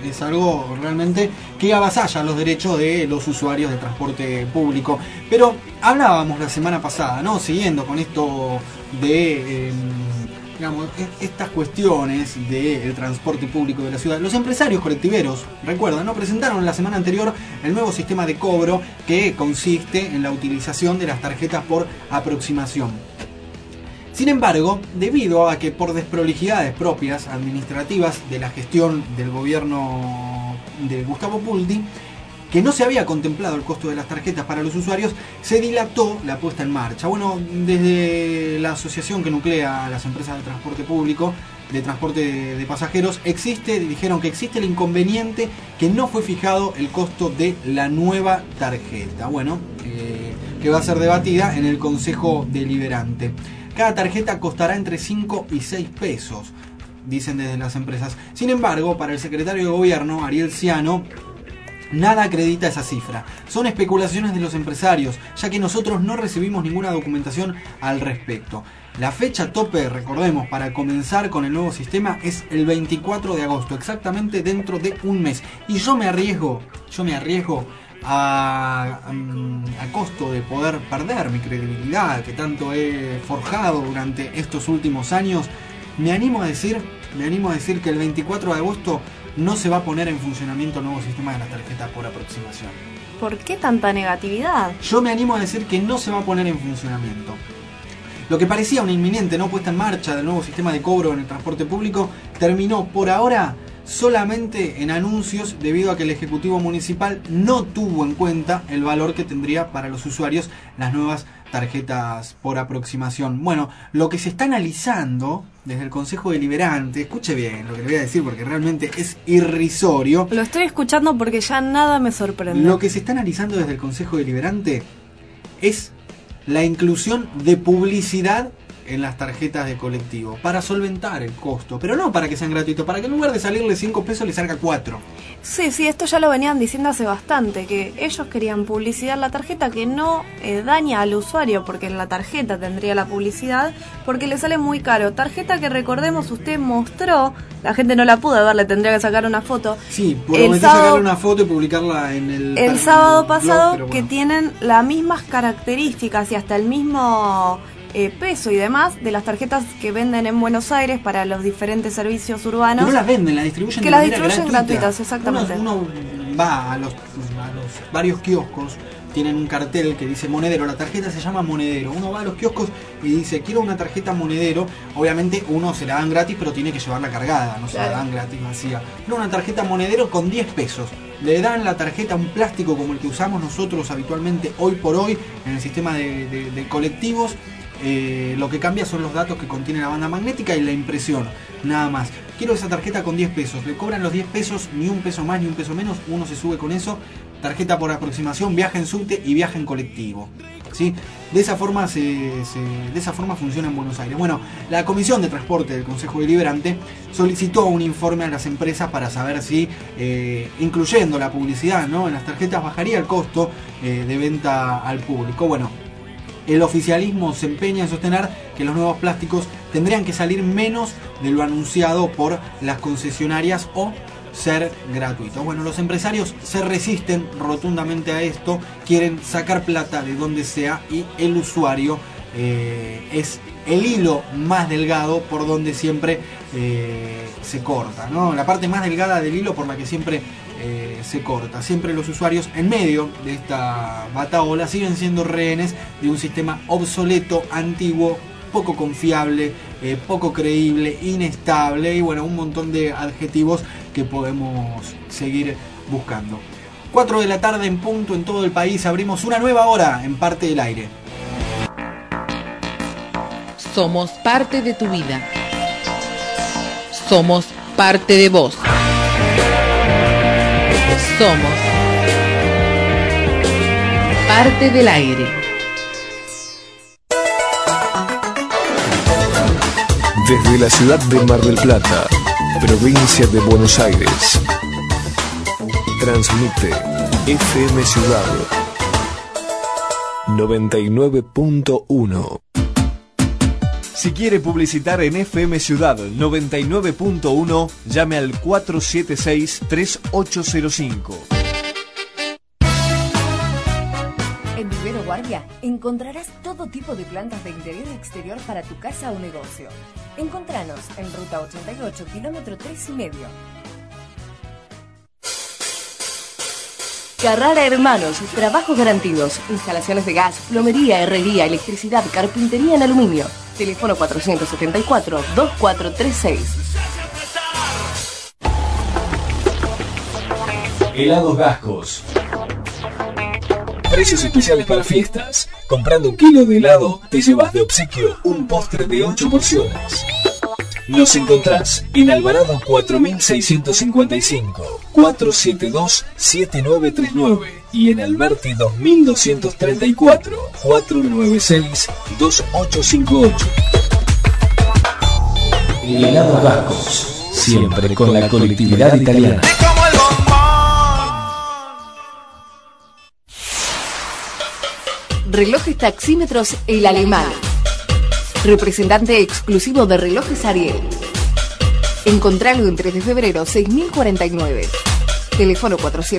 Es algo realmente que avasalla los derechos de los usuarios de transporte público. Pero hablábamos la semana pasada, ¿no? Siguiendo con esto de digamos, estas cuestiones del transporte público de la ciudad. Los empresarios colectiveros, recuerdan, ¿no? Presentaron la semana anterior el nuevo sistema de cobro que consiste en la utilización de las tarjetas por aproximación. Sin embargo, debido a que por desprolijidades propias administrativas de la gestión del gobierno de Gustavo Pulti, que no se había contemplado el costo de las tarjetas para los usuarios, se dilató la puesta en marcha. Bueno, desde la asociación que nuclea a las empresas de transporte público, de transporte de pasajeros, dijeron que existe el inconveniente que no fue fijado el costo de la nueva tarjeta. Bueno, que va a ser debatida en el Consejo Deliberante. Cada tarjeta costará entre 5 y 6 pesos, dicen desde las empresas. Sin embargo, para el secretario de Gobierno, Ariel Ciano, nada acredita esa cifra. Son especulaciones de los empresarios, ya que nosotros no recibimos ninguna documentación al respecto. La fecha tope, recordemos, para comenzar con el nuevo sistema es el 24 de agosto, exactamente dentro de un mes. Y yo me arriesgo a costo de poder perder mi credibilidad que tanto he forjado durante estos últimos años, me animo a decir que el 24 de agosto no se va a poner en funcionamiento el nuevo sistema de las tarjetas por aproximación. ¿Por qué tanta negatividad? Yo me animo a decir que no se va a poner en funcionamiento. Lo que parecía una inminente no puesta en marcha del nuevo sistema de cobro en el transporte público terminó por ahora solamente en anuncios, debido a que el Ejecutivo Municipal no tuvo en cuenta el valor que tendría para los usuarios las nuevas tarjetas por aproximación. Bueno, lo que se está analizando desde el Consejo Deliberante, escuche bien lo que le voy a decir porque realmente es irrisorio. Lo estoy escuchando porque ya nada me sorprende. Lo que se está analizando desde el Consejo Deliberante es la inclusión de publicidad en las tarjetas de colectivo para solventar el costo, pero no para que sean gratuitos, para que en lugar de salirle 5 pesos le salga 4. Sí, esto ya lo venían diciendo hace bastante, que ellos querían publicidad en la tarjeta que no daña al usuario, porque en la tarjeta tendría la publicidad, porque le sale muy caro. Tarjeta que, recordemos, usted mostró, la gente no la pudo ver, le tendría que sacar una foto. Sí, prometí sacarle una foto y publicarla en el sábado pasado, blog, que tienen las mismas características y hasta el mismo peso y demás de las tarjetas que venden en Buenos Aires para los diferentes servicios urbanos. Que no las venden, las distribuyen que las distribuyen gratuitas, exactamente. Uno va a los varios kioscos, tienen un cartel que dice Monedero, la tarjeta se llama Monedero. Uno va a los kioscos y dice, quiero una tarjeta Monedero. Obviamente uno se la dan gratis, pero tiene que llevarla cargada, no se la dan gratis vacía. No, una tarjeta Monedero con 10 pesos. Le dan la tarjeta, un plástico como el que usamos nosotros habitualmente hoy por hoy en el sistema de colectivos. Lo que cambia son los datos que contiene la banda magnética y la impresión, nada más. Quiero esa tarjeta con 10 pesos, le cobran los 10 pesos, ni un peso más ni un peso menos, uno se sube con eso, tarjeta por aproximación, viaja en subte y viaja en colectivo, ¿sí? De esa forma funciona en Buenos Aires. Bueno, la Comisión de Transporte del Consejo Deliberante solicitó un informe a las empresas para saber si, incluyendo la publicidad, ¿no?, en las tarjetas, bajaría el costo de venta al público. Bueno, el oficialismo se empeña en sostener que los nuevos plásticos tendrían que salir menos de lo anunciado por las concesionarias o ser gratuitos. Bueno, los empresarios se resisten rotundamente a esto, quieren sacar plata de donde sea y el usuario es el hilo más delgado por donde siempre se corta, ¿no? La parte más delgada del hilo por la que siempre se corta. Siempre los usuarios en medio de esta batahola siguen siendo rehenes de un sistema obsoleto, antiguo, poco confiable, poco creíble, inestable y bueno, un montón de adjetivos que podemos seguir buscando. 4 de la tarde en punto en todo el país, abrimos una nueva hora en Parte del Aire. Somos parte de tu vida. Somos parte de vos. Somos Parte del Aire. Desde la ciudad de Mar del Plata, provincia de Buenos Aires, transmite FM Ciudad 99.1. Si quiere publicitar en FM Ciudad 99.1, llame al 476-3805. En Vivero Guardia encontrarás todo tipo de plantas de interior y exterior para tu casa o negocio. Encontranos en Ruta 88, kilómetro 3,5. Carrara Hermanos, trabajos garantidos, instalaciones de gas, plomería, herrería, electricidad, carpintería en aluminio. Teléfono 474-2436. Helados Gascos. Precios especiales para fiestas. Comprando 1 kilo de helado, te llevas de obsequio un postre de 8 porciones. Nos encontrás en Alvarado 4655, 472-7939 y en Alberti 2234, 496-2858. Helados Gascos, siempre con la colectividad italiana. Relojes Taxímetros El Alemán. Representante exclusivo de relojes Ariel. Encontralo en 3 de febrero 6049. Teléfono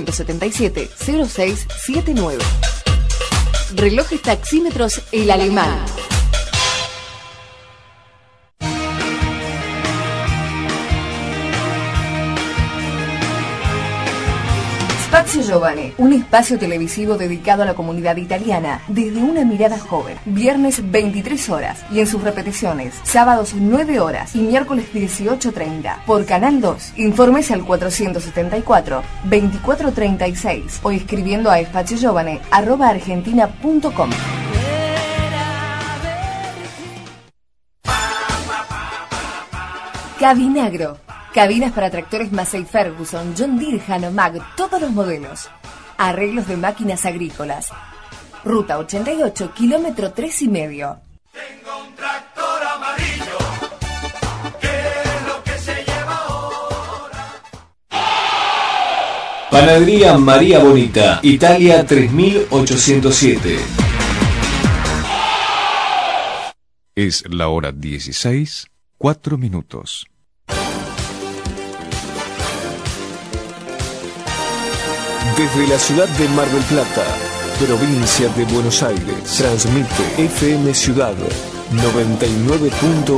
477-0679. Relojes Taxímetros El Alemán. Spazio Giovane, un espacio televisivo dedicado a la comunidad italiana desde una mirada joven. Viernes 23 horas y en sus repeticiones, sábados 9 horas y miércoles 18:30 por Canal 2. Infórmese al 474-2436 o escribiendo a spaziogiovane@argentina.com. Cabinagro. Cabinas para tractores Massey Ferguson, John Deere, Hanomag, todos los modelos. Arreglos de máquinas agrícolas. Ruta 88, kilómetro 3,5. Tengo un tractor amarillo, ¿qué es lo que se lleva ahora? Panadería María Bonita, Italia 3807. Es la hora 16, 4 minutos. Desde la ciudad de Mar del Plata, provincia de Buenos Aires, transmite FM Ciudad 99.1.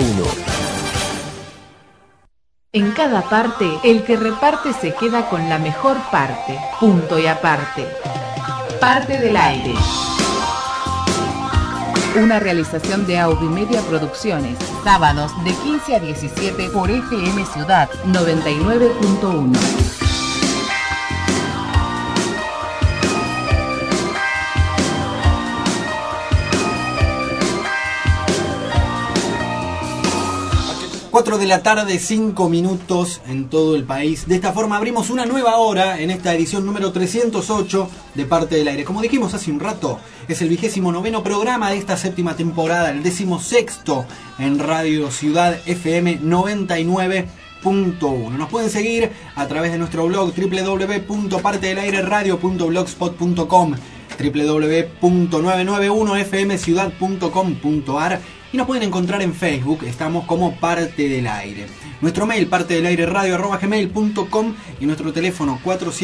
En cada parte, el que reparte se queda con la mejor parte. Punto y aparte. Parte del aire. Una realización de Audimedia Producciones. Sábados de 15 a 17 por FM Ciudad 99.1. Cuatro de la tarde, 5 minutos en todo el país. De esta forma abrimos una nueva hora en esta edición número 308 de Parte del Aire. Como dijimos hace un rato, es el 29º programa de esta séptima temporada, el 16º en Radio Ciudad FM 99.1. Nos pueden seguir a través de nuestro blog www.partedelaireradio.blogspot.com, www.991fmciudad.com.ar y nos pueden encontrar en Facebook, estamos como Parte del Aire. Nuestro mail, partedelaireradio@gmail.com y nuestro teléfono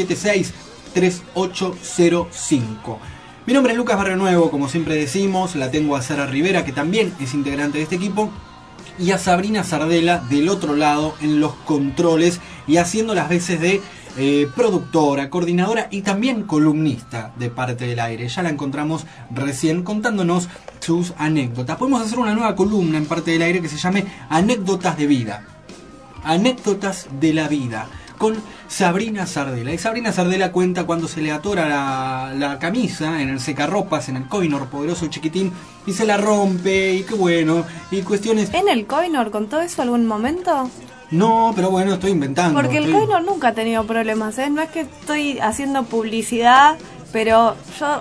476-3805. Mi nombre es Lucas Barrionuevo, como siempre decimos, la tengo a Sara Rivera, que también es integrante de este equipo, y a Sabrina Sardela del otro lado en los controles y haciendo las veces de productora, coordinadora y también columnista de Parte del Aire. Ya la encontramos recién contándonos sus anécdotas. Podemos hacer una nueva columna en Parte del Aire que se llame Anécdotas de Vida. Anécdotas de la vida con Sabrina Sardela. Y Sabrina Sardela cuenta cuando se le atora la camisa en el secarropas, en el Coinor poderoso chiquitín, y se la rompe, y qué bueno, y cuestiones... ¿En el Coinor contó eso algún momento? No, pero bueno, estoy inventando. Porque el Coinor nunca ha tenido problemas, ¿eh? No es que estoy haciendo publicidad, pero yo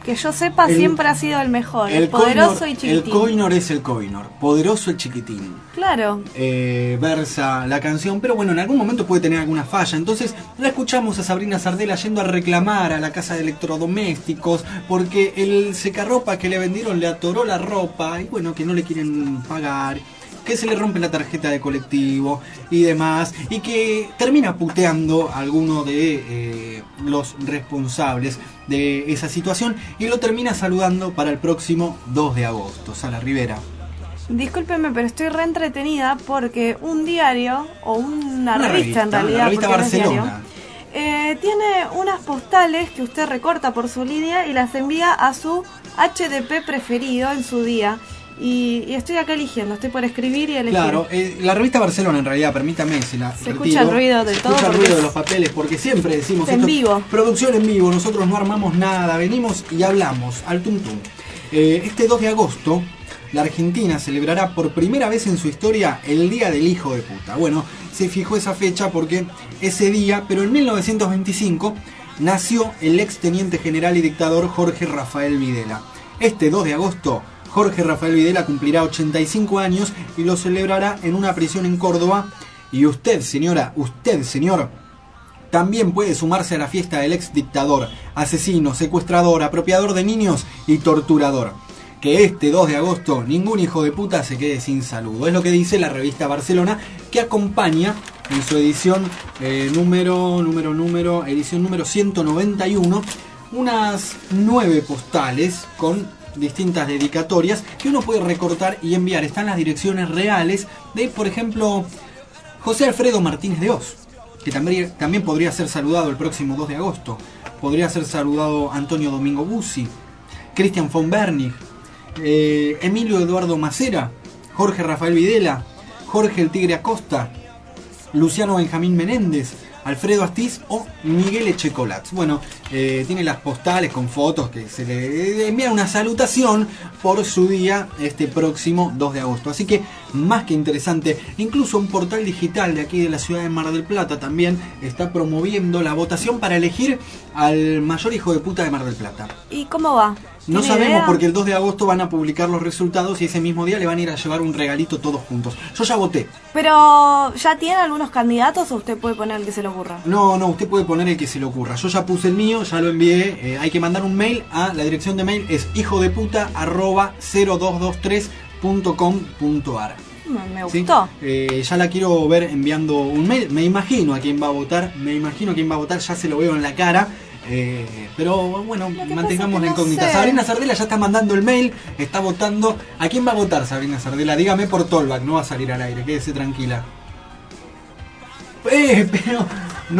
Que yo sepa, siempre ha sido el mejor, el poderoso y chiquitín. El Koinor es el Koinor, poderoso el chiquitín. Claro. Versa la canción, pero bueno, en algún momento puede tener alguna falla. Entonces la escuchamos a Sabrina Sardela yendo a reclamar a la casa de electrodomésticos porque el secarropa que le vendieron le atoró la ropa y bueno, que no le quieren pagar, que se le rompe la tarjeta de colectivo y demás, y que termina puteando a alguno de los responsables de esa situación y lo termina saludando para el próximo 2 de agosto. Sala Rivera. Discúlpeme, pero estoy re entretenida porque un diario, o una revista en realidad, la revista Barcelona, tiene unas postales que usted recorta por su línea y las envía a su HDP preferido en su día. Y estoy acá eligiendo, estoy por escribir y elegir. Claro, la revista Barcelona en realidad, permítame, se escucha el ruido de todo. Se escucha el ruido de los papeles, porque siempre decimos en vivo. Producción en vivo, nosotros no armamos nada, venimos y hablamos al tuntum. Este 2 de agosto, la Argentina celebrará por primera vez en su historia el Día del Hijo de Puta. Bueno, se fijó esa fecha porque ese día, pero en 1925, nació el ex teniente general y dictador Jorge Rafael Videla. Este 2 de agosto, Jorge Rafael Videla cumplirá 85 años y lo celebrará en una prisión en Córdoba. Y usted, señora, usted, señor, también puede sumarse a la fiesta del ex dictador, asesino, secuestrador, apropiador de niños y torturador. Que este 2 de agosto ningún hijo de puta se quede sin saludo. Es lo que dice la revista Barcelona, que acompaña en su edición edición número 191, unas 9 postales con distintas dedicatorias que uno puede recortar y enviar. Están las direcciones reales de, por ejemplo, José Alfredo Martínez de Oz, que también podría ser saludado el próximo 2 de agosto. Podría ser saludado Antonio Domingo Bussi, Christian von Bernig, Emilio Eduardo Macera, Jorge Rafael Videla, Jorge el Tigre Acosta, Luciano Benjamín Menéndez, Alfredo Astiz o Miguel Echecolatz. Bueno, tiene las postales con fotos que se le envía una salutación por su día este próximo 2 de agosto. Así que más que interesante, incluso un portal digital de aquí de la ciudad de Mar del Plata también está promoviendo la votación para elegir al mayor hijo de puta de Mar del Plata. ¿Y cómo va? No sabemos idea? Porque el 2 de agosto van a publicar los resultados y ese mismo día le van a ir a llevar un regalito todos juntos. Yo ya voté. ¿Pero ya tiene algunos candidatos o usted puede poner el que se le ocurra? No, usted puede poner el que se le ocurra. Yo ya puse el mío, ya lo envié. Hay que mandar un mail a la dirección de mail, es hijodeputa@0223.com.ar. Me gustó. ¿Sí? Ya la quiero ver enviando un mail. Me imagino a quién va a votar. Ya se lo veo en la cara. Pero bueno, mantengamos la incógnita. Sabrina Sardela ya está mandando el mail, está votando. ¿A quién va a votar Sabrina Sardela? Dígame por Tollback, no va a salir al aire, quédese tranquila. Pero no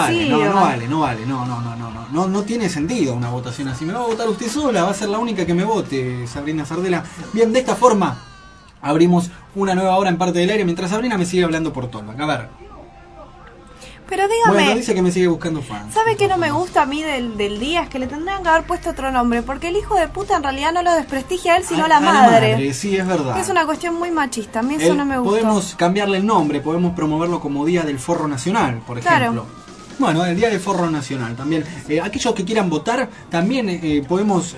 vale, no tiene sentido una votación así. Me va a votar usted sola, va a ser la única que me vote, Sabrina Sardela. Bien, de esta forma abrimos una nueva hora en Parte del Aire mientras Sabrina me sigue hablando por Tollback. A ver. Pero dígame, bueno, dice que me sigue buscando fans. ¿Sabe qué no me gusta a mí del día? Es que le tendrían que haber puesto otro nombre, porque el hijo de puta en realidad no lo desprestigia a él, sino a la madre. Sí, es verdad. Es una cuestión muy machista, a mí eso no me gusta. Podemos cambiarle el nombre, podemos promoverlo como Día del Forro Nacional, por ejemplo. Bueno, el Día del Forro Nacional también. Aquellos que quieran votar, también podemos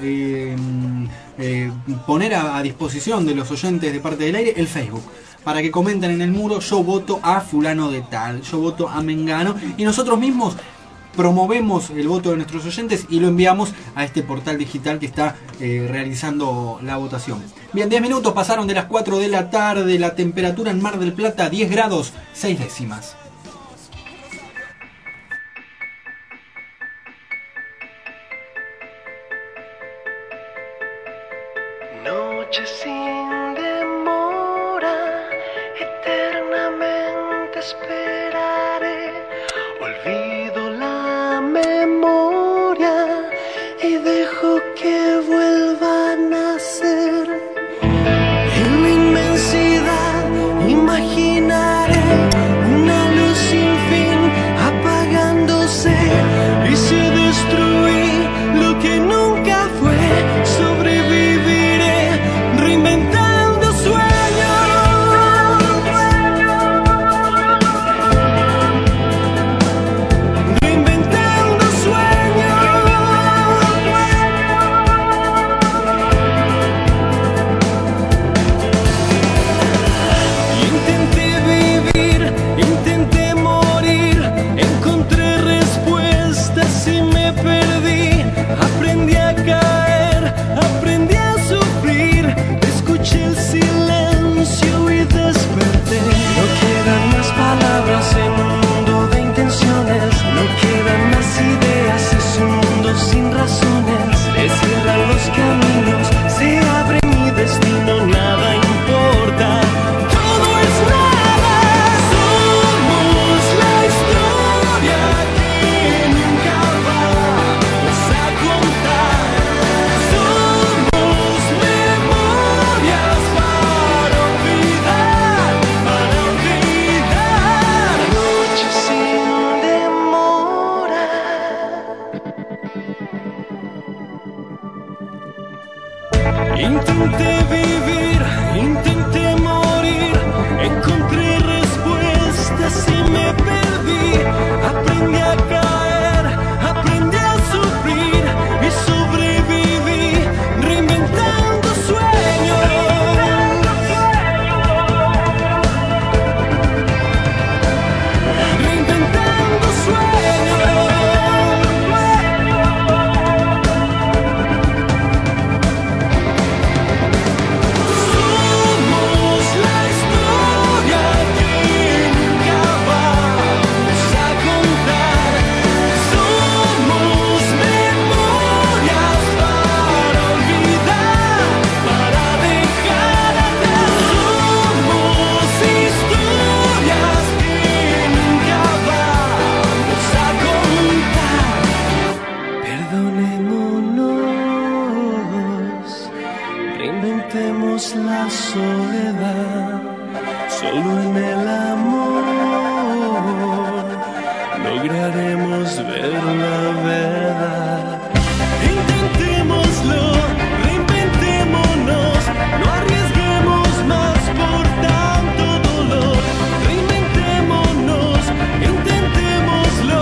poner a disposición de los oyentes de Parte del Aire el Facebook, para que comenten en el muro: yo voto a fulano de tal, yo voto a Mengano, y nosotros mismos promovemos el voto de nuestros oyentes y lo enviamos a este portal digital que está realizando la votación. Bien, 10 minutos pasaron de las 4 de la tarde, la temperatura en Mar del Plata 10 grados 6 décimas. Noche sin demora, eternamente esperaré. Olvido la memoria y dejo que vuelva a nacer. En la inmensidad imaginaré una luz sin fin apagándose, y si destruí lo que nunca fue, sobreviviré reinventando sueños. Reinventando sueños. Intenté vivir, intenté morir, encontré respuestas y me perdí. Aprendí a caer, aprendí a sufrir y sobreviví, reinventando sueños. Reinventando sueños. Somos la historia que nunca vamos a contar. Somos memorias para olvidar, para dejar atrás. Somos historias que nunca vamos a contar. Perdonémonos, reinventemos la soledad. Solo en el amor lograremos ver la verdad. Intentémoslo, reinventémonos, no arriesguemos más por tanto dolor. Reinventémonos, intentémoslo.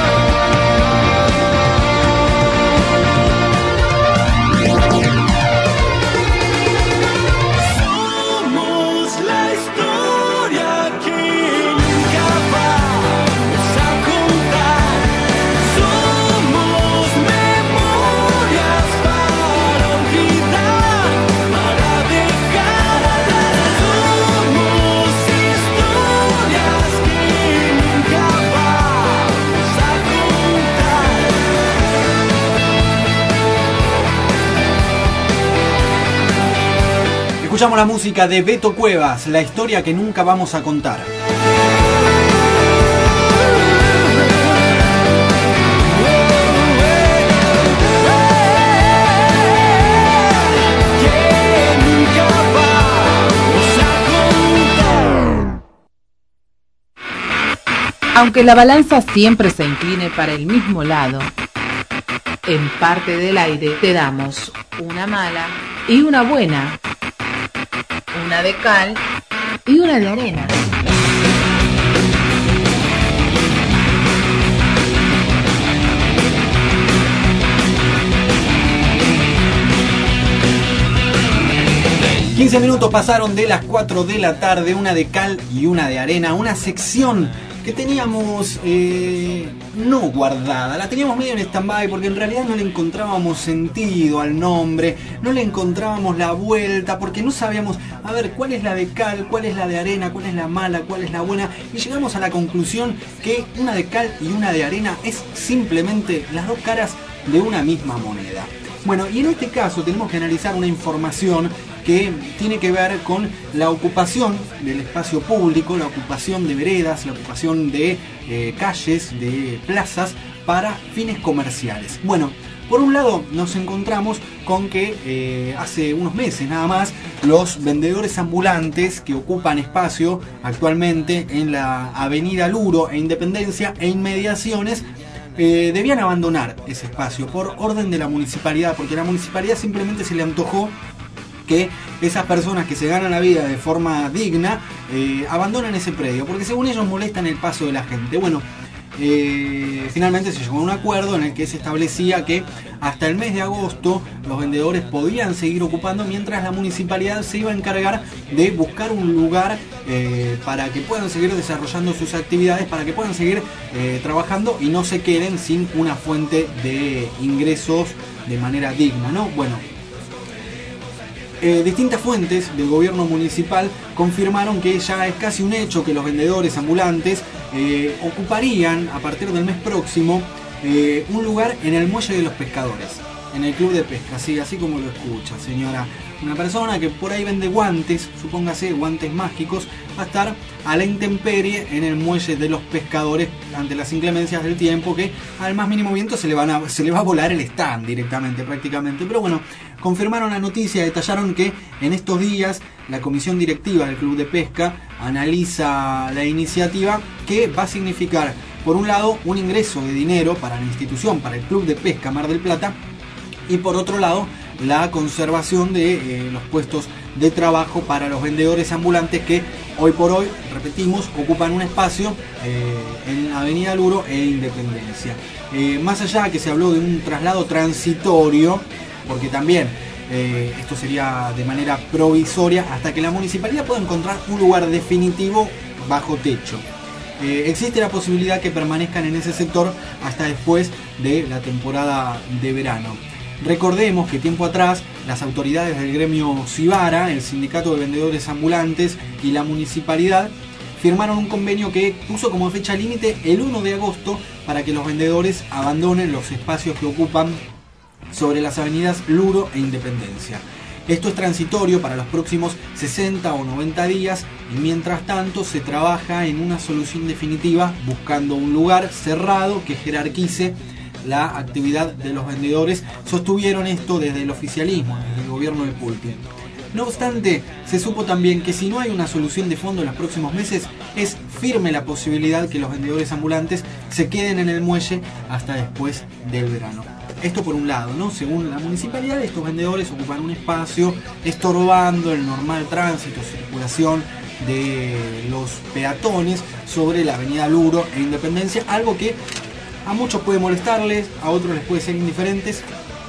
Somos la historia que nunca vamos a contar. Somos memorias para olvidar, para dejar atrás. Somos historias que nunca vamos a contar. Escuchamos la música de Beto Cuevas, la historia que nunca vamos a contar. Que nunca vamos a contar. Aunque la balanza siempre se incline para el mismo lado, en Parte del Aire te damos una mala y una buena, una de cal y una de arena. ...15 minutos pasaron de las 4 de la tarde, una de cal y una de arena, una sección que teníamos no guardada, la teníamos medio en stand-by porque en realidad no le encontrábamos sentido al nombre, no le encontrábamos la vuelta, porque no sabíamos, a ver, cuál es la de cal, cuál es la de arena, cuál es la mala, cuál es la buena, y llegamos a la conclusión que una de cal y una de arena es simplemente las dos caras de una misma moneda. Bueno, y en este caso tenemos que analizar una información que tiene que ver con la ocupación del espacio público, la ocupación de veredas, la ocupación de calles, de plazas para fines comerciales. Bueno, por un lado nos encontramos con que hace unos meses nada más los vendedores ambulantes que ocupan espacio actualmente en la avenida Luro e Independencia e inmediaciones debían abandonar ese espacio por orden de la municipalidad, porque a la municipalidad simplemente se le antojó que esas personas que se ganan la vida de forma digna abandonan ese predio, porque según ellos molestan el paso de la gente. Bueno, finalmente se llegó a un acuerdo en el que se establecía que hasta el mes de agosto los vendedores podían seguir ocupando, mientras la municipalidad se iba a encargar de buscar un lugar para que puedan seguir desarrollando sus actividades, para que puedan seguir trabajando y no se queden sin una fuente de ingresos de manera digna, ¿no? Bueno, distintas fuentes del gobierno municipal confirmaron que ya es casi un hecho que los vendedores ambulantes ocuparían a partir del mes próximo un lugar en el Muelle de los Pescadores, en el Club de Pesca, sí, así como lo escucha, señora. Una persona que por ahí vende guantes, supóngase guantes mágicos, va a estar a la intemperie en el Muelle de los Pescadores ante las inclemencias del tiempo, que al más mínimo viento se le va a volar el stand directamente, prácticamente. Pero bueno, confirmaron la noticia, detallaron que en estos días la comisión directiva del Club de Pesca analiza la iniciativa, que va a significar, por un lado, un ingreso de dinero para la institución, para el Club de Pesca Mar del Plata, y por otro lado, la conservación de los puestos de trabajo para los vendedores ambulantes que hoy por hoy, repetimos, ocupan un espacio en Avenida Luro e Independencia. Más allá que se habló de un traslado transitorio, porque también esto sería de manera provisoria hasta que la municipalidad pueda encontrar un lugar definitivo bajo techo. Existe la posibilidad que permanezcan en ese sector hasta después de la temporada de verano. Recordemos que tiempo atrás las autoridades del gremio Cibara, el sindicato de vendedores ambulantes y la municipalidad firmaron un convenio que puso como fecha límite el 1 de agosto para que los vendedores abandonen los espacios que ocupan sobre las avenidas Luro e Independencia. Esto es transitorio para los próximos 60 o 90 días y mientras tanto se trabaja en una solución definitiva buscando un lugar cerrado que jerarquice la actividad de los vendedores. Sostuvieron esto desde el oficialismo, desde el gobierno de Pulti. No obstante, se supo también que si no hay una solución de fondo en los próximos meses, es firme la posibilidad que los vendedores ambulantes se queden en el muelle hasta después del verano. Esto por un lado, ¿no? Según la municipalidad, estos vendedores ocupan un espacio estorbando el normal tránsito, circulación de los peatones sobre la avenida Luro e Independencia, algo que a muchos puede molestarles, a otros les puede ser indiferentes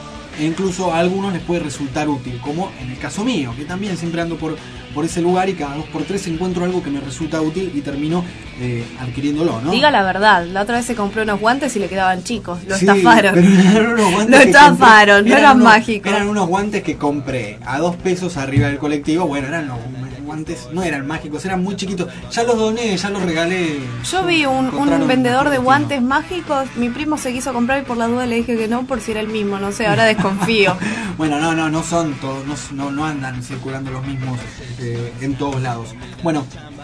e incluso a algunos les puede resultar útil, como en el caso mío, que también siempre ando por ese lugar y cada 2x3 encuentro algo que me resulta útil y termino adquiriéndolo, ¿no? Diga la verdad, la otra vez se compró unos guantes y le quedaban chicos, lo Sí, estafaron. pero eran unos guantes Lo que estafaron, compré, no eran mágicos. Eran unos guantes que compré a 2 pesos arriba del colectivo. Bueno, eran los guantes, no eran mágicos, eran muy chiquitos. Ya los doné, ya los regalé. Yo vi un Encontraron vendedor de destino. guantes mágicos, mi primo se quiso comprar y por la duda le dije que no, por si era el mismo, no sé, ahora desconfío. Bueno, no son todos, no andan circulando los mismos en todos lados. Bueno,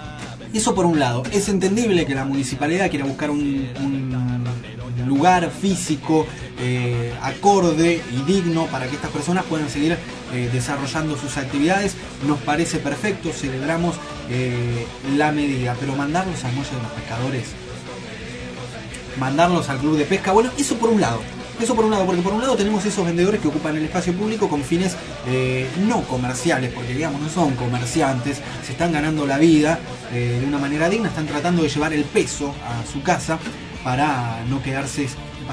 eso por un lado. Es entendible que la municipalidad quiera buscar un lugar físico acorde y digno para que estas personas puedan seguir desarrollando sus actividades. Nos parece perfecto, celebramos la medida, pero mandarlos al muelle de los pescadores, mandarlos al club de pesca, bueno, eso por un lado, porque por un lado tenemos esos vendedores que ocupan el espacio público con fines no comerciales, porque digamos no son comerciantes, se están ganando la vida de una manera digna, están tratando de llevar el peso a su casa para no quedarse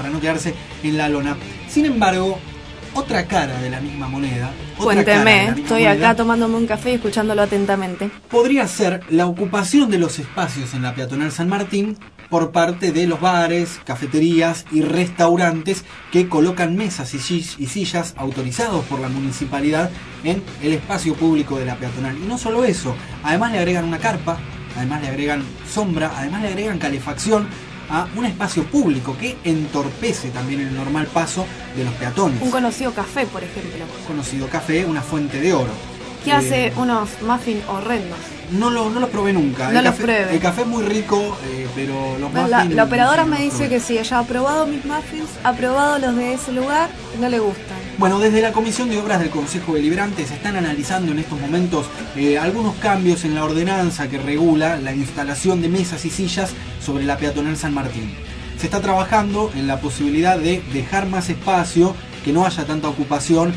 en la lona. Sin embargo, otra cara de la misma moneda, Cuénteme, estoy acá tomándome un café y escuchándolo atentamente. podría ser la ocupación de los espacios en la peatonal San Martín por parte de los bares, cafeterías y restaurantes que colocan mesas y sillas autorizados por la municipalidad en el espacio público de la peatonal. Y no solo eso, además le agregan una carpa, además le agregan sombra, además le agregan calefacción a un espacio público que entorpece también el normal paso de los peatones. Un conocido café, por ejemplo, Conocido café, una fuente de oro. que hace unos muffins horrendos. No los probé nunca. No El los café- pruebe. El café es muy rico, pero los No, muffins... la operadora no me los dice probé. que sí, ella ha probado mis muffins, ha probado los de ese lugar, no le gustan. Bueno, desde la Comisión de Obras del Consejo Deliberante se están analizando en estos momentos algunos cambios en la ordenanza que regula la instalación de mesas y sillas sobre la peatonal San Martín. Se está trabajando en la posibilidad de dejar más espacio, que no haya tanta ocupación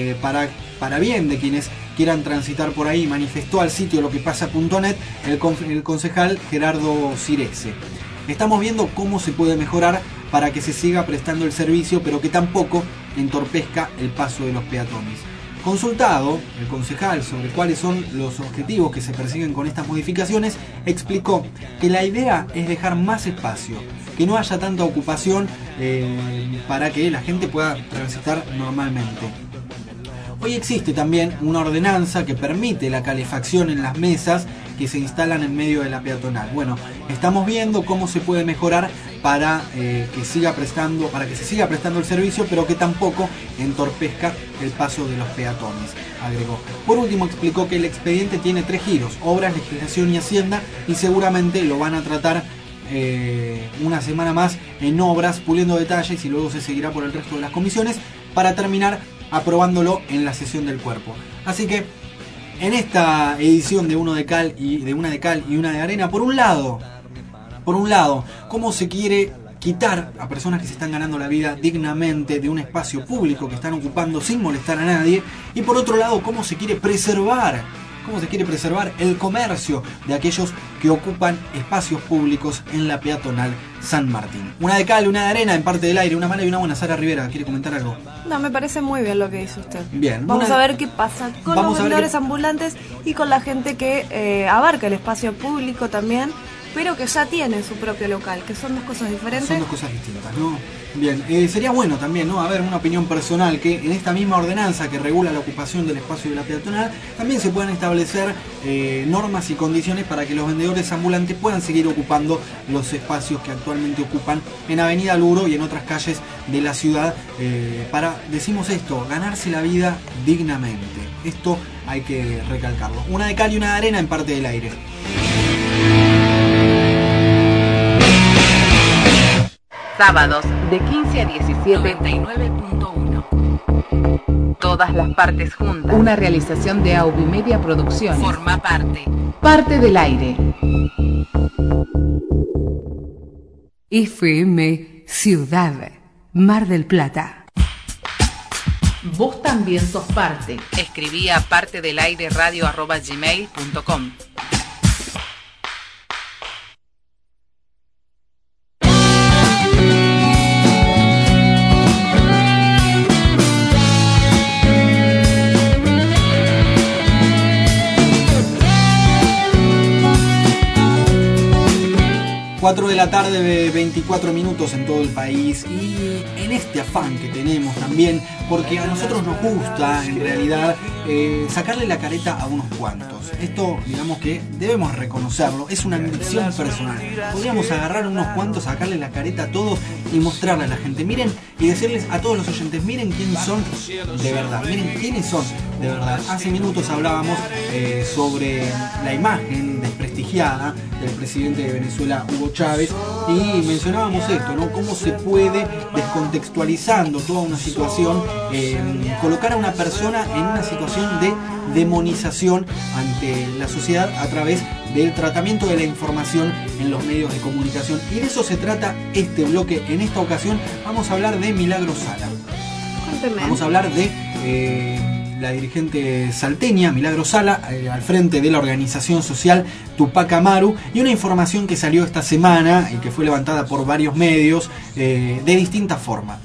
para bien de quienes quieran transitar por ahí. Manifestó al sitio lopepasa.net el concejal Gerardo Cirese. Estamos viendo cómo se puede mejorar para que se siga prestando el servicio, pero que tampoco entorpezca el paso de los peatones. Consultado el concejal sobre cuáles son los objetivos que se persiguen con estas modificaciones, explicó que la idea es dejar más espacio, que no haya tanta ocupación para que la gente pueda transitar normalmente. Hoy existe también una ordenanza que permite la calefacción en las mesas que se instalan en medio de la peatonal. Bueno, estamos viendo cómo se puede mejorar para que se siga prestando el servicio, pero que tampoco entorpezca el paso de los peatones, agregó. Por último, explicó que el expediente tiene 3 giros: obras, legislación y hacienda, y seguramente lo van a tratar una semana más en obras, puliendo detalles, y luego se seguirá por el resto de las comisiones para terminar aprobándolo en la sesión del cuerpo. Así que en esta edición de Una de Cal y Una de Arena, por un lado, cómo se quiere quitar a personas que se están ganando la vida dignamente de un espacio público que están ocupando sin molestar a nadie, y por otro lado cómo se quiere preservar el comercio de aquellos que ocupan espacios públicos en la peatonal San Martín. Una de cal, una de arena en Parte del Aire, una mala y una buena. Sara Rivera, ¿quiere comentar algo? No, me parece muy bien lo que dice usted. Bien. Vamos a ver qué pasa con los vendedores ambulantes y con la gente que abarca el espacio público también, pero que ya tiene su propio local, que son dos cosas diferentes. Son dos cosas distintas, ¿no? Bien, sería bueno también, ¿no? A ver, una opinión personal, que en esta misma ordenanza que regula la ocupación del espacio de la peatonal, también se puedan establecer normas y condiciones para que los vendedores ambulantes puedan seguir ocupando los espacios que actualmente ocupan en Avenida Luro y en otras calles de la ciudad, para, decimos esto, ganarse la vida dignamente. Esto hay que recalcarlo. Una de cal y una de arena en Parte del Aire. Sábados de 15 a 17, 99.1. Todas las partes juntas. Una realización de Aubimedia Producciones. Forma parte. Parte del Aire. FM Ciudad, Mar del Plata. Vos también sos parte. Escribí a partedelaireradio@gmail.com. De la tarde, 24 minutos en todo el país, y en este afán que tenemos también, porque a nosotros nos gusta en realidad sacarle la careta a unos cuantos. Esto, digamos que debemos reconocerlo, es una ambición personal. Podríamos agarrar unos cuantos, sacarle la careta a todos y mostrarle a la gente, miren, y decirles a todos los oyentes, miren quiénes son de verdad, miren quiénes son de verdad. Hace minutos hablábamos sobre la imagen desprestigiada del presidente de Venezuela, Hugo Chávez, y mencionábamos esto, ¿no? Cómo se puede, descontextualizando toda una situación, colocar a una persona en una situación de demonización ante la sociedad a través del tratamiento de la información en los medios de comunicación. Y de eso se trata este bloque. En esta ocasión vamos a hablar de Milagro Sala. Cuénteme. Vamos a hablar de la dirigente salteña, Milagro Sala, al frente de la organización social Tupac Amaru, y una información que salió esta semana y que fue levantada por varios medios de distinta forma.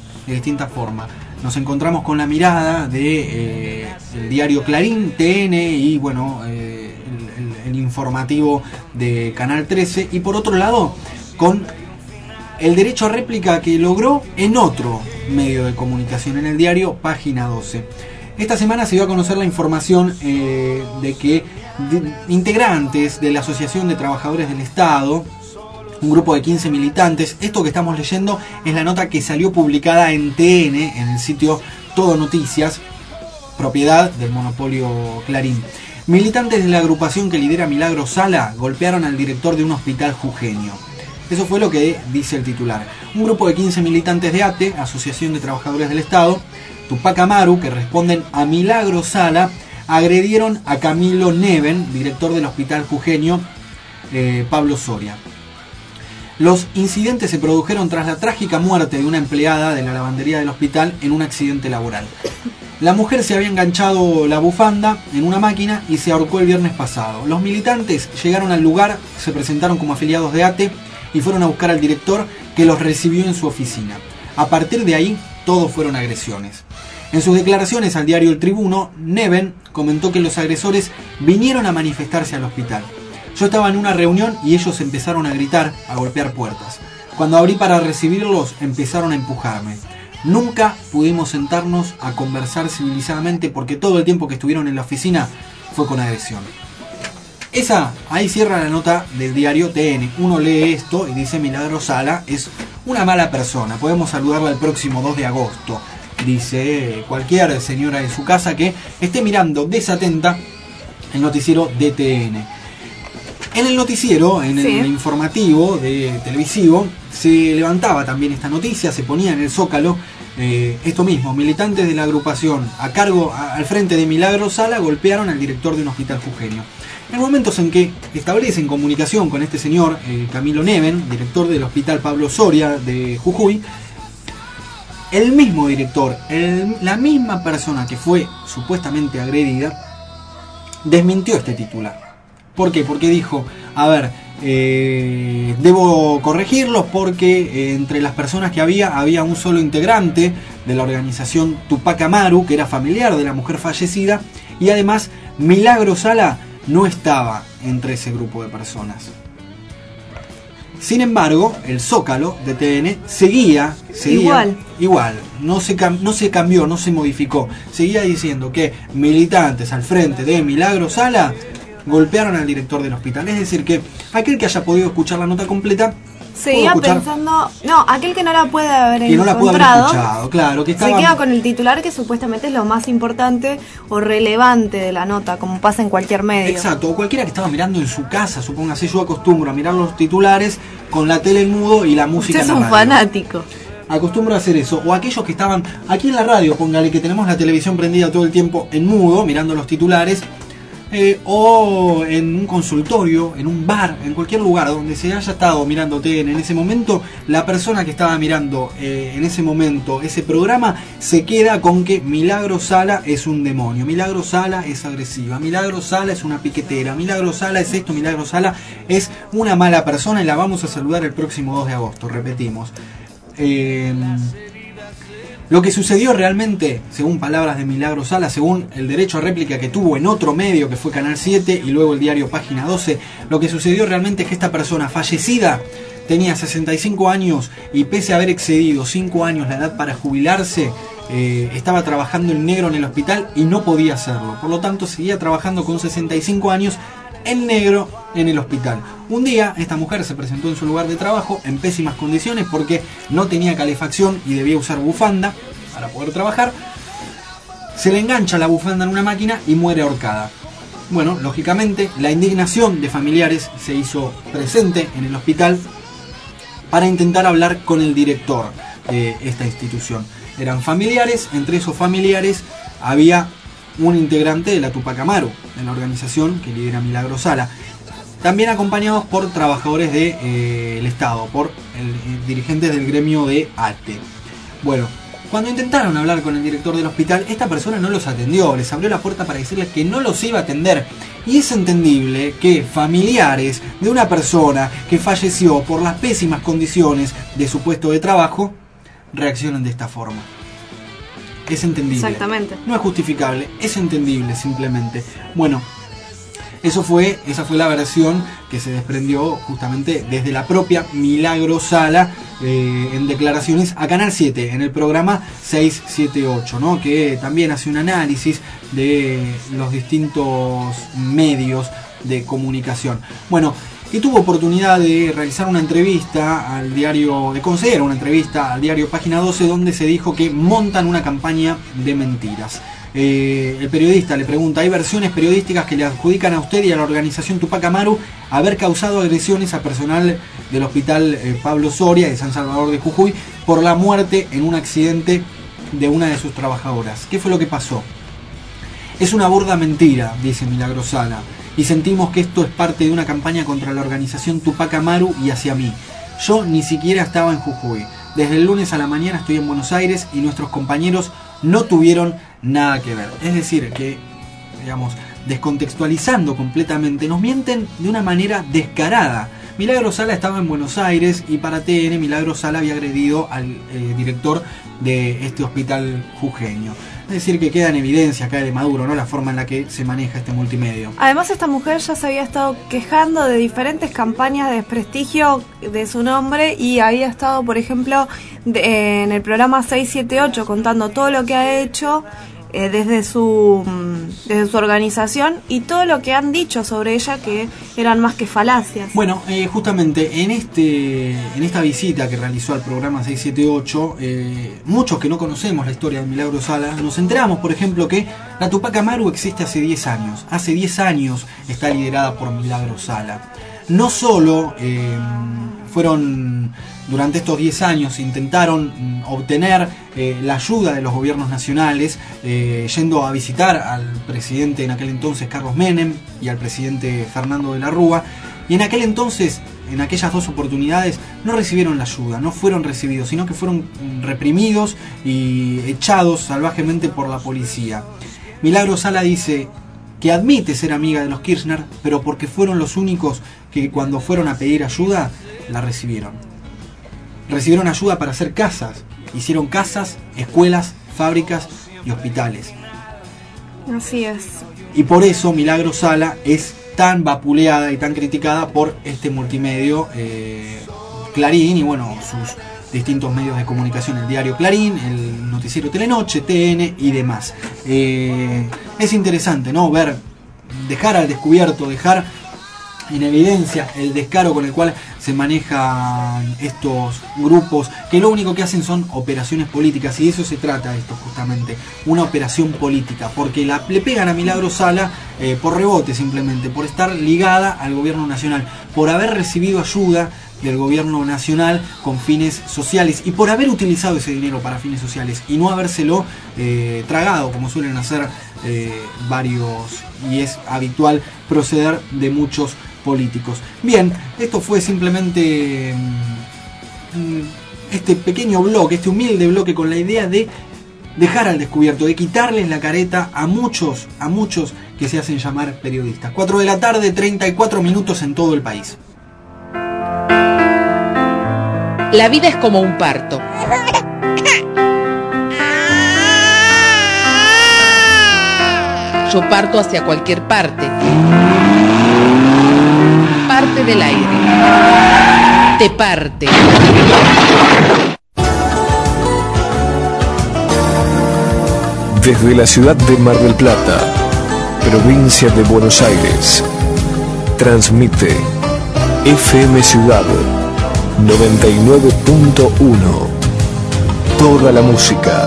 Nos encontramos con la mirada de el diario Clarín, TN y bueno, el informativo de Canal 13, y por otro lado con el derecho a réplica que logró en otro medio de comunicación, en el diario Página 12. Esta semana se dio a conocer la información de que integrantes de la Asociación de Trabajadores del Estado, un grupo de 15 militantes, esto que estamos leyendo es la nota que salió publicada en TN, en el sitio Todo Noticias, propiedad del monopolio Clarín. Militantes de la agrupación que lidera Milagro Sala golpearon al director de un hospital jujeño. Eso fue lo que dice el titular. Un grupo de 15 militantes de ATE, Asociación de Trabajadores del Estado, Tupac Amaru, que responden a Milagro Sala, agredieron a Camilo Neven, director del hospital jujeño Pablo Soria. Los incidentes se produjeron tras la trágica muerte de una empleada de la lavandería del hospital en un accidente laboral. La mujer se había enganchado la bufanda en una máquina y se ahorcó el viernes pasado. Los militantes llegaron al lugar, se presentaron como afiliados de ATE y fueron a buscar al director, que los recibió en su oficina. A partir de ahí, todo fueron agresiones. En sus declaraciones al diario El Tribuno, Neven comentó que los agresores vinieron a manifestarse al hospital. Yo estaba en una reunión y ellos empezaron a gritar, a golpear puertas. Cuando abrí para recibirlos, empezaron a empujarme. Nunca pudimos sentarnos a conversar civilizadamente porque todo el tiempo que estuvieron en la oficina fue con agresión. Ahí cierra la nota del diario TN. Uno lee esto y dice: Milagro Sala es una mala persona, podemos saludarla el próximo 2 de agosto. Dice cualquier señora en su casa que esté mirando desatenta el noticiero de TN. En el noticiero, en el informativo televisivo, se levantaba también esta noticia, se ponía en el Zócalo esto mismo: militantes de la agrupación al frente de Milagro Sala golpearon al director de un hospital jujeño. En momentos en que establecen comunicación con este señor, Camilo Neven, director del Hospital Pablo Soria de Jujuy, el mismo director, la misma persona que fue supuestamente agredida, desmintió este titular. ¿Por qué? Porque dijo, a ver, debo corregirlos porque entre las personas que había un solo integrante de la organización Tupac Amaru, que era familiar de la mujer fallecida, y además Milagro Sala no estaba entre ese grupo de personas. Sin embargo, el Zócalo de TN seguía igual, no se cambió, no se modificó, seguía diciendo que militantes al frente de Milagro Sala golpearon al director del hospital. Es decir, que aquel que haya podido escuchar la nota completa seguía pensando, no, aquel que no la puede haber que no la pudo haber encontrado, escuchado, claro, que estaba... se queda con el titular, que supuestamente es lo más importante o relevante de la nota, como pasa en cualquier medio. Exacto, o cualquiera que estaba mirando en su casa, supóngase. Yo acostumbro a mirar los titulares con la tele en mudo y la música Usted en la es un radio. fanático. Acostumbro a hacer eso. O aquellos que estaban aquí en la radio, póngale que tenemos la televisión prendida todo el tiempo en mudo, mirando los titulares, o en un consultorio, en un bar, en cualquier lugar donde se haya estado mirando TN en ese momento, la persona que estaba mirando en ese momento ese programa se queda con que Milagro Sala es un demonio, Milagro Sala es agresiva, Milagro Sala es una piquetera, Milagro Sala es esto, Milagro Sala es una mala persona y la vamos a saludar el próximo 2 de agosto, repetimos. Lo que sucedió realmente, según palabras de Milagro Sala, según el derecho a réplica que tuvo en otro medio que fue Canal 7 y luego el diario Página 12, lo que sucedió realmente es que esta persona fallecida tenía 65 años y pese a haber excedido 5 años la edad para jubilarse, estaba trabajando en negro en el hospital y no podía hacerlo. Por lo tanto, seguía trabajando con 65 años en negro en el hospital. Un día esta mujer se presentó en su lugar de trabajo en pésimas condiciones porque no tenía calefacción y debía usar bufanda para poder trabajar. Se le engancha la bufanda en una máquina y muere ahorcada. Bueno, lógicamente la indignación de familiares se hizo presente en el hospital para intentar hablar con el director de esta institución. Eran familiares, entre esos familiares había un integrante de la Tupac Amaru, de la organización que lidera Milagro Sala, también acompañados por trabajadores del Estado, por dirigentes del gremio de ATE. Bueno, cuando intentaron hablar con el director del hospital, esta persona no los atendió, les abrió la puerta para decirles que no los iba a atender. Y es entendible que familiares de una persona que falleció por las pésimas condiciones de su puesto de trabajo reaccionen de esta forma. Es entendible. Exactamente. No es justificable, es entendible simplemente. Bueno, esa fue la versión que se desprendió justamente desde la propia Milagro Sala en declaraciones a Canal 7, en el programa 678, ¿no? Que también hace un análisis de los distintos medios de comunicación. Bueno, y tuvo oportunidad de realizar una entrevista al diario, de conceder una entrevista al diario Página 12, donde se dijo que montan una campaña de mentiras. El periodista le pregunta, ¿hay versiones periodísticas que le adjudican a usted y a la organización Tupac Amaru haber causado agresiones a personal del hospital Pablo Soria de San Salvador de Jujuy por la muerte en un accidente de una de sus trabajadoras? ¿Qué fue lo que pasó? Es una burda mentira, dice Milagro Sala, y sentimos que esto es parte de una campaña contra la organización Tupac Amaru y hacia mí. Yo ni siquiera estaba en Jujuy. Desde el lunes a la mañana estoy en Buenos Aires y nuestros compañeros no tuvieron nada que ver. Es decir, que, digamos, descontextualizando completamente, nos mienten de una manera descarada. Milagro Sala estaba en Buenos Aires y para TN Milagro Sala había agredido al director de este hospital jujeño. Es decir, que queda en evidencia acá de Maduro, ¿no?, la forma en la que se maneja este multimedio. Además, esta mujer ya se había estado quejando de diferentes campañas de desprestigio de su nombre y había estado, por ejemplo, en el programa 678 contando todo lo que ha hecho desde su organización y todo lo que han dicho sobre ella, que eran más que falacias. Bueno, justamente en esta visita que realizó al programa 678, muchos que no conocemos la historia de Milagro Sala, nos enteramos, por ejemplo, que la Tupac Amaru existe hace 10 años. Hace 10 años está liderada por Milagro Sala. no solo fueron durante estos 10 años, intentaron obtener la ayuda de los gobiernos nacionales, yendo a visitar al presidente en aquel entonces Carlos Menem y al presidente Fernando de la Rúa, y en aquel entonces, en aquellas dos oportunidades, no recibieron la ayuda, no fueron recibidos, sino que fueron reprimidos y echados salvajemente por la policía. Milagro Sala dice que admite ser amiga de los Kirchner, pero porque fueron los únicos que cuando fueron a pedir ayuda, la recibieron. Recibieron ayuda para hacer casas, hicieron casas, escuelas, fábricas y hospitales. Así es. Y por eso Milagro Sala es tan vapuleada y tan criticada por este multimedio Clarín y bueno, sus distintos medios de comunicación, el diario Clarín, el noticiero Telenoche, TN y demás. Es interesante, ¿no? Ver, dejar al descubierto, dejar en evidencia el descaro con el cual se manejan estos grupos, que lo único que hacen son operaciones políticas, y de eso se trata esto justamente, una operación política, porque le pegan a Milagro Sala por rebote simplemente, por estar ligada al gobierno nacional, por haber recibido ayuda del gobierno nacional con fines sociales y por haber utilizado ese dinero para fines sociales y no habérselo tragado como suelen hacer varios, y es habitual proceder de muchos políticos. Bien, esto fue simplemente este pequeño bloque, este humilde bloque con la idea de dejar al descubierto, de quitarles la careta a muchos que se hacen llamar periodistas. 4 de la tarde, 34 minutos en todo el país. La vida es como un parto. Yo parto hacia cualquier parte. Parte del aire. Te parte. Desde la ciudad de Mar del Plata, provincia de Buenos Aires, transmite FM Ciudad 99.1. Toda la música.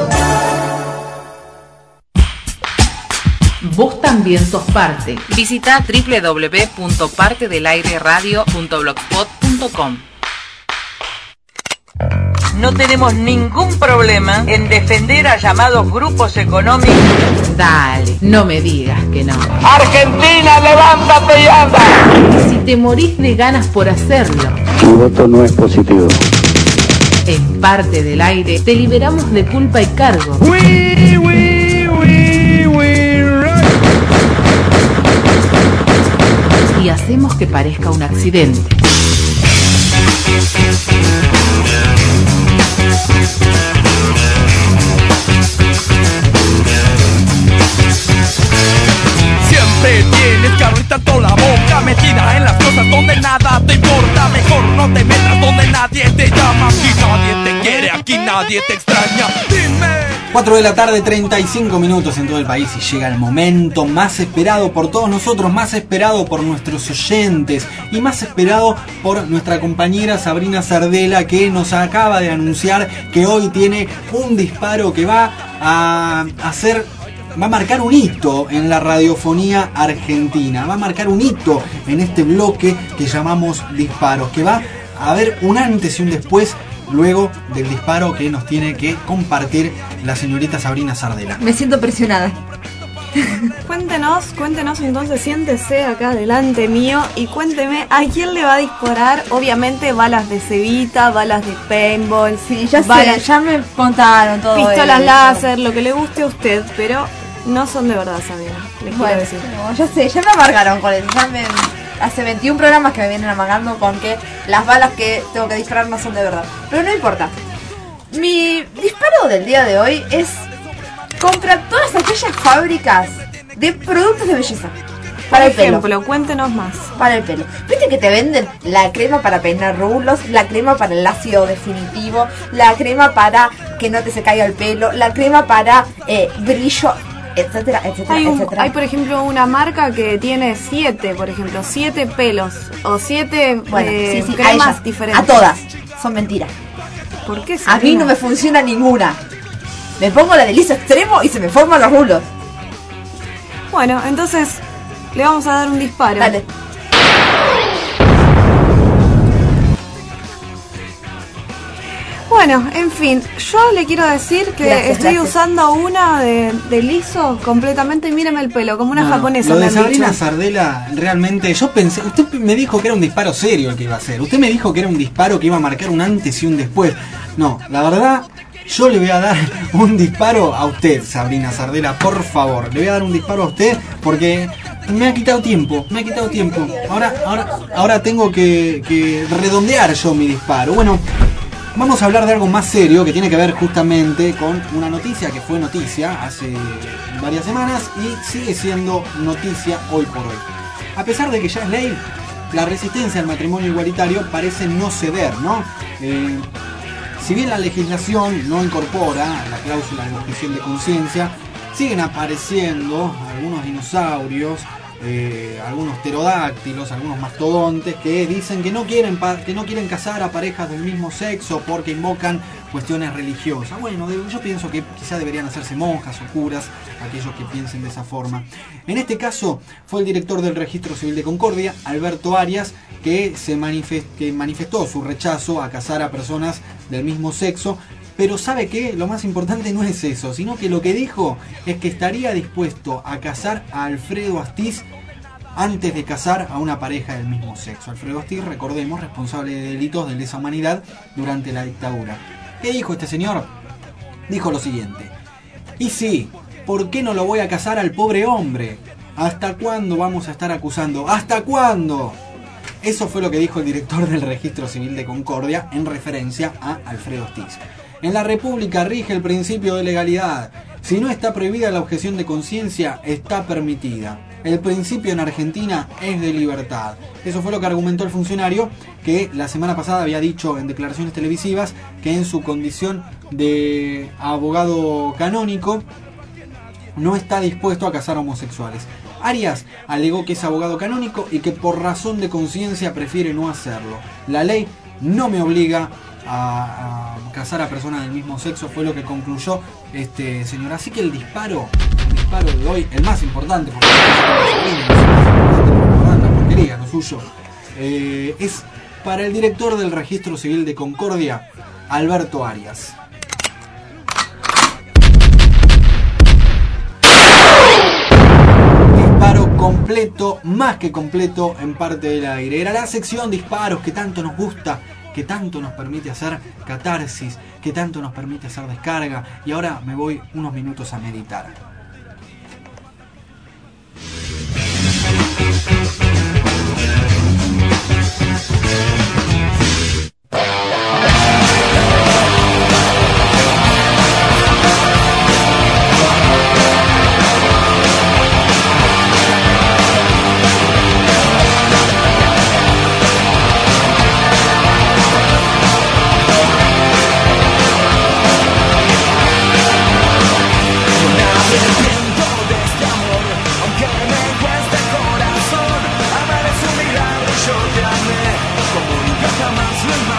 Vos también sos parte. Visita www.partedelaireradio.blogspot.com. No tenemos ningún problema en defender a llamados grupos económicos. Dale, no me digas que no. Argentina, levántate y anda. Si te morís de ganas por hacerlo. Tu voto no es positivo. En Parte del Aire te liberamos de culpa y cargo. Y hacemos que parezca un accidente. Siempre tienes que abrir tanto la boca, metida en las cosas donde nada te importa. Mejor no te metas donde nadie te llama. Aquí nadie te quiere, aquí nadie te extraña. Dime. 4 de la tarde, 35 minutos en todo el país, y llega el momento más esperado por todos nosotros, más esperado por nuestros oyentes y más esperado por nuestra compañera Sabrina Sardela, que nos acaba de anunciar que hoy tiene un disparo que va a marcar un hito en la radiofonía argentina, va a marcar un hito en este bloque que llamamos disparos, que va a haber un antes y un después luego del disparo que nos tiene que compartir la señorita Sabrina Sardela. Me siento presionada. Cuéntenos entonces, siéntese acá delante mío y cuénteme a quién le va a disparar. Obviamente balas de cebita, balas de paintball, sí, ya sé, ya me contaron todo. Pistolas láser, lo que le guste a usted, pero no son de verdad, Sabrina. Les quiero decir. No, ya sé, ya me amargaron con eso. Hace 21 programas que me vienen amagando con que las balas que tengo que disparar no son de verdad. Pero no importa. Mi disparo del día de hoy es contra todas aquellas fábricas de productos de belleza. Para el pelo. Por ejemplo, cuéntenos más. Para el pelo. ¿Viste que te venden la crema para peinar rulos, la crema para el ácido definitivo, la crema para que no te se caiga el pelo, la crema para brillo, etcétera, etcétera, etcétera? Hay, por ejemplo, una marca que tiene 7 pelos o 7 cremas diferentes. A todas. Son mentiras. ¿Por qué? A mí no me funciona ninguna. Me pongo la de liso extremo y se me forman los rulos. Bueno, entonces le vamos a dar un disparo. Dale. Bueno, en fin, yo le quiero decir que Gracias, estoy gracias. usando una de liso completamente, y míreme el pelo, como una No, japonesa. Lo me de han Sabrina dicho. Sardela, realmente, yo pensé, usted me dijo que era un disparo serio el que iba a hacer. Usted me dijo que era un disparo que iba a marcar un antes y un después. No, la verdad, yo le voy a dar un disparo a usted, Sabrina Sardela, por favor. Le voy a dar un disparo a usted porque me ha quitado tiempo, Ahora tengo que redondear yo mi disparo. Bueno, vamos a hablar de algo más serio que tiene que ver justamente con una noticia que fue noticia hace varias semanas y sigue siendo noticia hoy por hoy. A pesar de que ya es ley, la resistencia al matrimonio igualitario parece no ceder, ¿no? Si bien la legislación no incorpora la cláusula de objeción de conciencia, siguen apareciendo algunos dinosaurios, algunos pterodáctilos, algunos mastodontes que dicen que no quieren casar a parejas del mismo sexo porque invocan cuestiones religiosas. Bueno, yo pienso que quizá deberían hacerse monjas o curas aquellos que piensen de esa forma. En este caso fue el director del Registro Civil de Concordia, Alberto Arias, que manifestó su rechazo a casar a personas del mismo sexo. Pero ¿sabe qué? Lo más importante no es eso, sino que lo que dijo es que estaría dispuesto a casar a Alfredo Astiz antes de casar a una pareja del mismo sexo. Alfredo Astiz, recordemos, responsable de delitos de lesa humanidad durante la dictadura. ¿Qué dijo este señor? Dijo lo siguiente: y sí, ¿por qué no lo voy a casar al pobre hombre? ¿Hasta cuándo vamos a estar acusando? ¿Hasta cuándo? Eso fue lo que dijo el director del Registro Civil de Concordia en referencia a Alfredo Astiz. En la República rige el principio de legalidad. Si no está prohibida la objeción de conciencia, está permitida. El principio en Argentina es de libertad. Eso fue lo que argumentó el funcionario, que la semana pasada había dicho en declaraciones televisivas que en su condición de abogado canónico no está dispuesto a casar homosexuales. Arias alegó que es abogado canónico y que por razón de conciencia prefiere no hacerlo. La ley no me obliga a casar a personas del mismo sexo, fue lo que concluyó este señor. Así que el disparo de hoy, el más importante, porque la porquería, lo suyo, es para el director del Registro Civil de Concordia, Alberto Arias. Disparo completo, más que completo, en parte del aire. Era la sección disparos que tanto nos gusta, que tanto nos permite hacer catarsis, que tanto nos permite hacer descarga. Y ahora me voy unos minutos a meditar. Como nunca jamás lo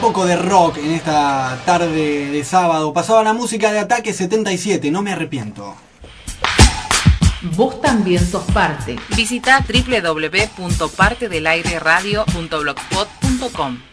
poco de rock en esta tarde de sábado. Pasaba la música de Ataque 77, no me arrepiento. Vos también sos parte. Visita www.partedelaireradio.blogspot.com.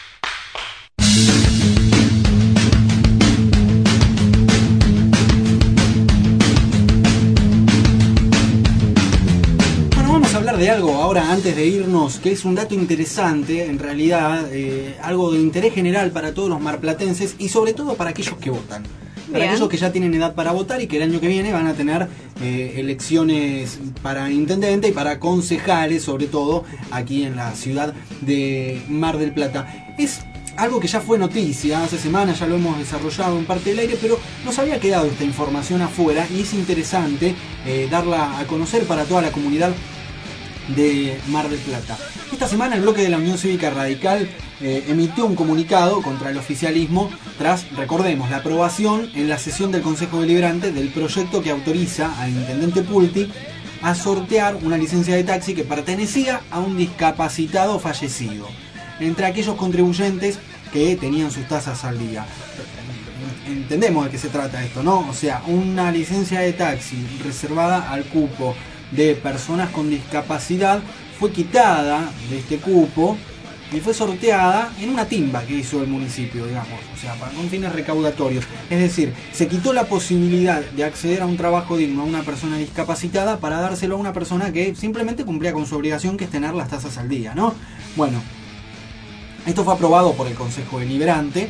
Hablar de algo ahora antes de irnos, que es un dato interesante, en realidad, algo de interés general para todos los marplatenses y sobre todo para aquellos que votan. Para Bien. aquellos que ya tienen edad para votar y que el año que viene van a tener elecciones para intendente y para concejales, sobre todo aquí en la ciudad de Mar del Plata. Es algo que ya fue noticia, hace semanas ya lo hemos desarrollado en Parte del Aire, pero nos había quedado esta información afuera y es interesante darla a conocer para toda la comunidad de Mar del Plata. Esta semana el bloque de la Unión Cívica Radical emitió un comunicado contra el oficialismo tras, recordemos, la aprobación en la sesión del Consejo Deliberante del proyecto que autoriza al intendente Pulti a sortear una licencia de taxi que pertenecía a un discapacitado fallecido, entre aquellos contribuyentes que tenían sus tasas al día. Entendemos de qué se trata esto, ¿no? O sea, una licencia de taxi reservada al cupo de personas con discapacidad fue quitada de este cupo y fue sorteada en una timba que hizo el municipio, digamos, o sea, con fines recaudatorios. Es decir, se quitó la posibilidad de acceder a un trabajo digno a una persona discapacitada para dárselo a una persona que simplemente cumplía con su obligación, que es tener las tasas al día, ¿no? Bueno, esto fue aprobado por el Consejo Deliberante,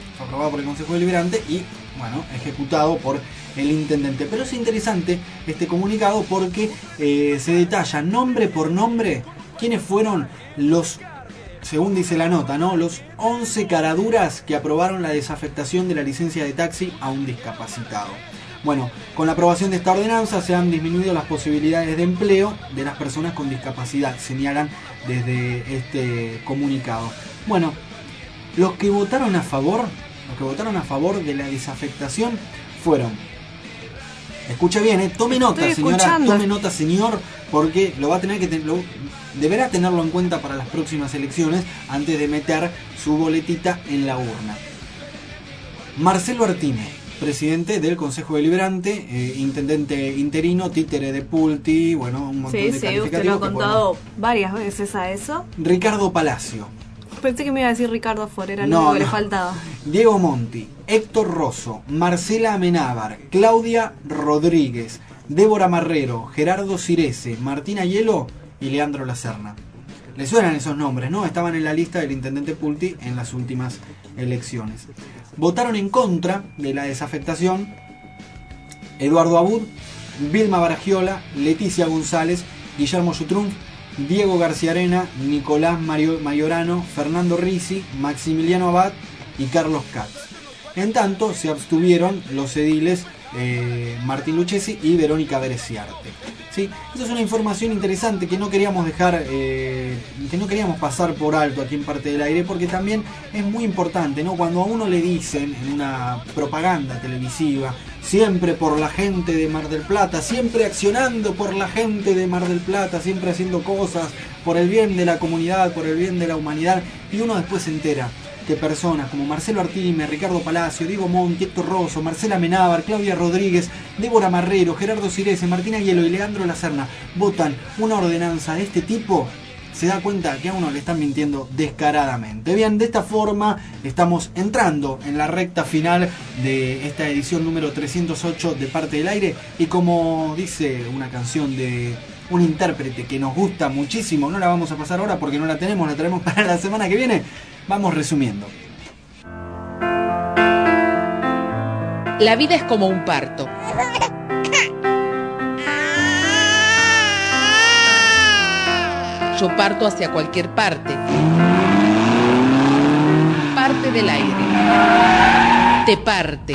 y, bueno, ejecutado por el intendente. Pero es interesante este comunicado porque se detalla nombre por nombre quiénes fueron los, según dice la nota, ¿no?, los 11 caraduras que aprobaron la desafectación de la licencia de taxi a un discapacitado. Bueno, con la aprobación de esta ordenanza se han disminuido las posibilidades de empleo de las personas con discapacidad, señalan desde este comunicado. Bueno, los que votaron a favor de la desafectación fueron, escucha bien, tome nota, señora, tome nota, señor, porque lo va a tener que deberá tenerlo en cuenta para las próximas elecciones antes de meter su boletita en la urna. Marcelo Artime, presidente del Consejo Deliberante, intendente interino, títere de Pulti, bueno, un montón de calificativos. Sí, usted lo ha contado varias veces a eso. Ricardo Palacio. Pensé que me iba a decir Ricardo Ford, era lo que le faltaba. Diego Monti, Héctor Rosso, Marcela Amenábar, Claudia Rodríguez, Débora Marrero, Gerardo Cirese, Martina Hielo y Leandro Lacerna. ¿Le suenan esos nombres, no? Estaban en la lista del intendente Pulti en las últimas elecciones. Votaron en contra de la desafectación Eduardo Abud, Vilma Baragiola, Leticia González, Guillermo Yutrún, Diego García Arena, Nicolás Mayorano, Fernando Risi, Maximiliano Abad y Carlos Katz. En tanto, se abstuvieron los ediles Martín Lucchesi y Verónica Bereciarte. ¿Sí? Esa es una información interesante que no queríamos dejar, que no queríamos pasar por alto aquí en Parte del Aire, porque también es muy importante, ¿no? Cuando a uno le dicen en una propaganda televisiva, siempre por la gente de Mar del Plata, siempre accionando por la gente de Mar del Plata, siempre haciendo cosas por el bien de la comunidad, por el bien de la humanidad, y uno después se entera que personas como Marcelo Artime, Ricardo Palacio, Diego Monti, Héctor Rosso, Marcela Amenábar, Claudia Rodríguez, Débora Marrero, Gerardo Cirese, Martina Hielo y Leandro Lacerna votan una ordenanza de este tipo, se da cuenta que a uno le están mintiendo descaradamente. Bien, de esta forma estamos entrando en la recta final de esta edición número 308 de Parte del Aire, y como dice una canción de un intérprete que nos gusta muchísimo, no la vamos a pasar ahora porque no la tenemos, la traemos para la semana que viene. Vamos resumiendo. La vida es como un parto. Yo parto hacia cualquier parte. Parte del aire. Te parte.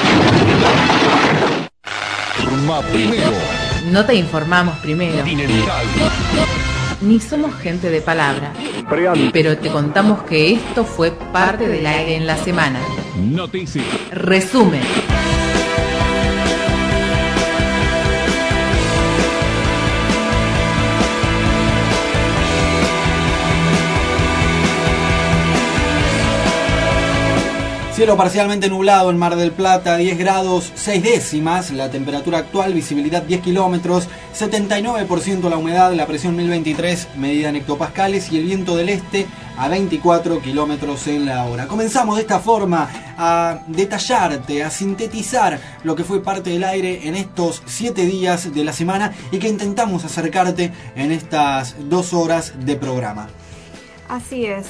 No te informamos primero. Ni somos gente de palabra. Pero te contamos que esto fue Parte del Aire en la semana. Noticias. Resumen. Cielo parcialmente nublado en Mar del Plata, 10 grados 6 décimas, la temperatura actual, visibilidad 10 kilómetros, 79% la humedad, la presión 1023 medida en hectopascales y el viento del este a 24 kilómetros en la hora. Comenzamos de esta forma a detallarte, a sintetizar lo que fue Parte del Aire en estos 7 días de la semana y que intentamos acercarte en estas 2 horas de programa. Así es.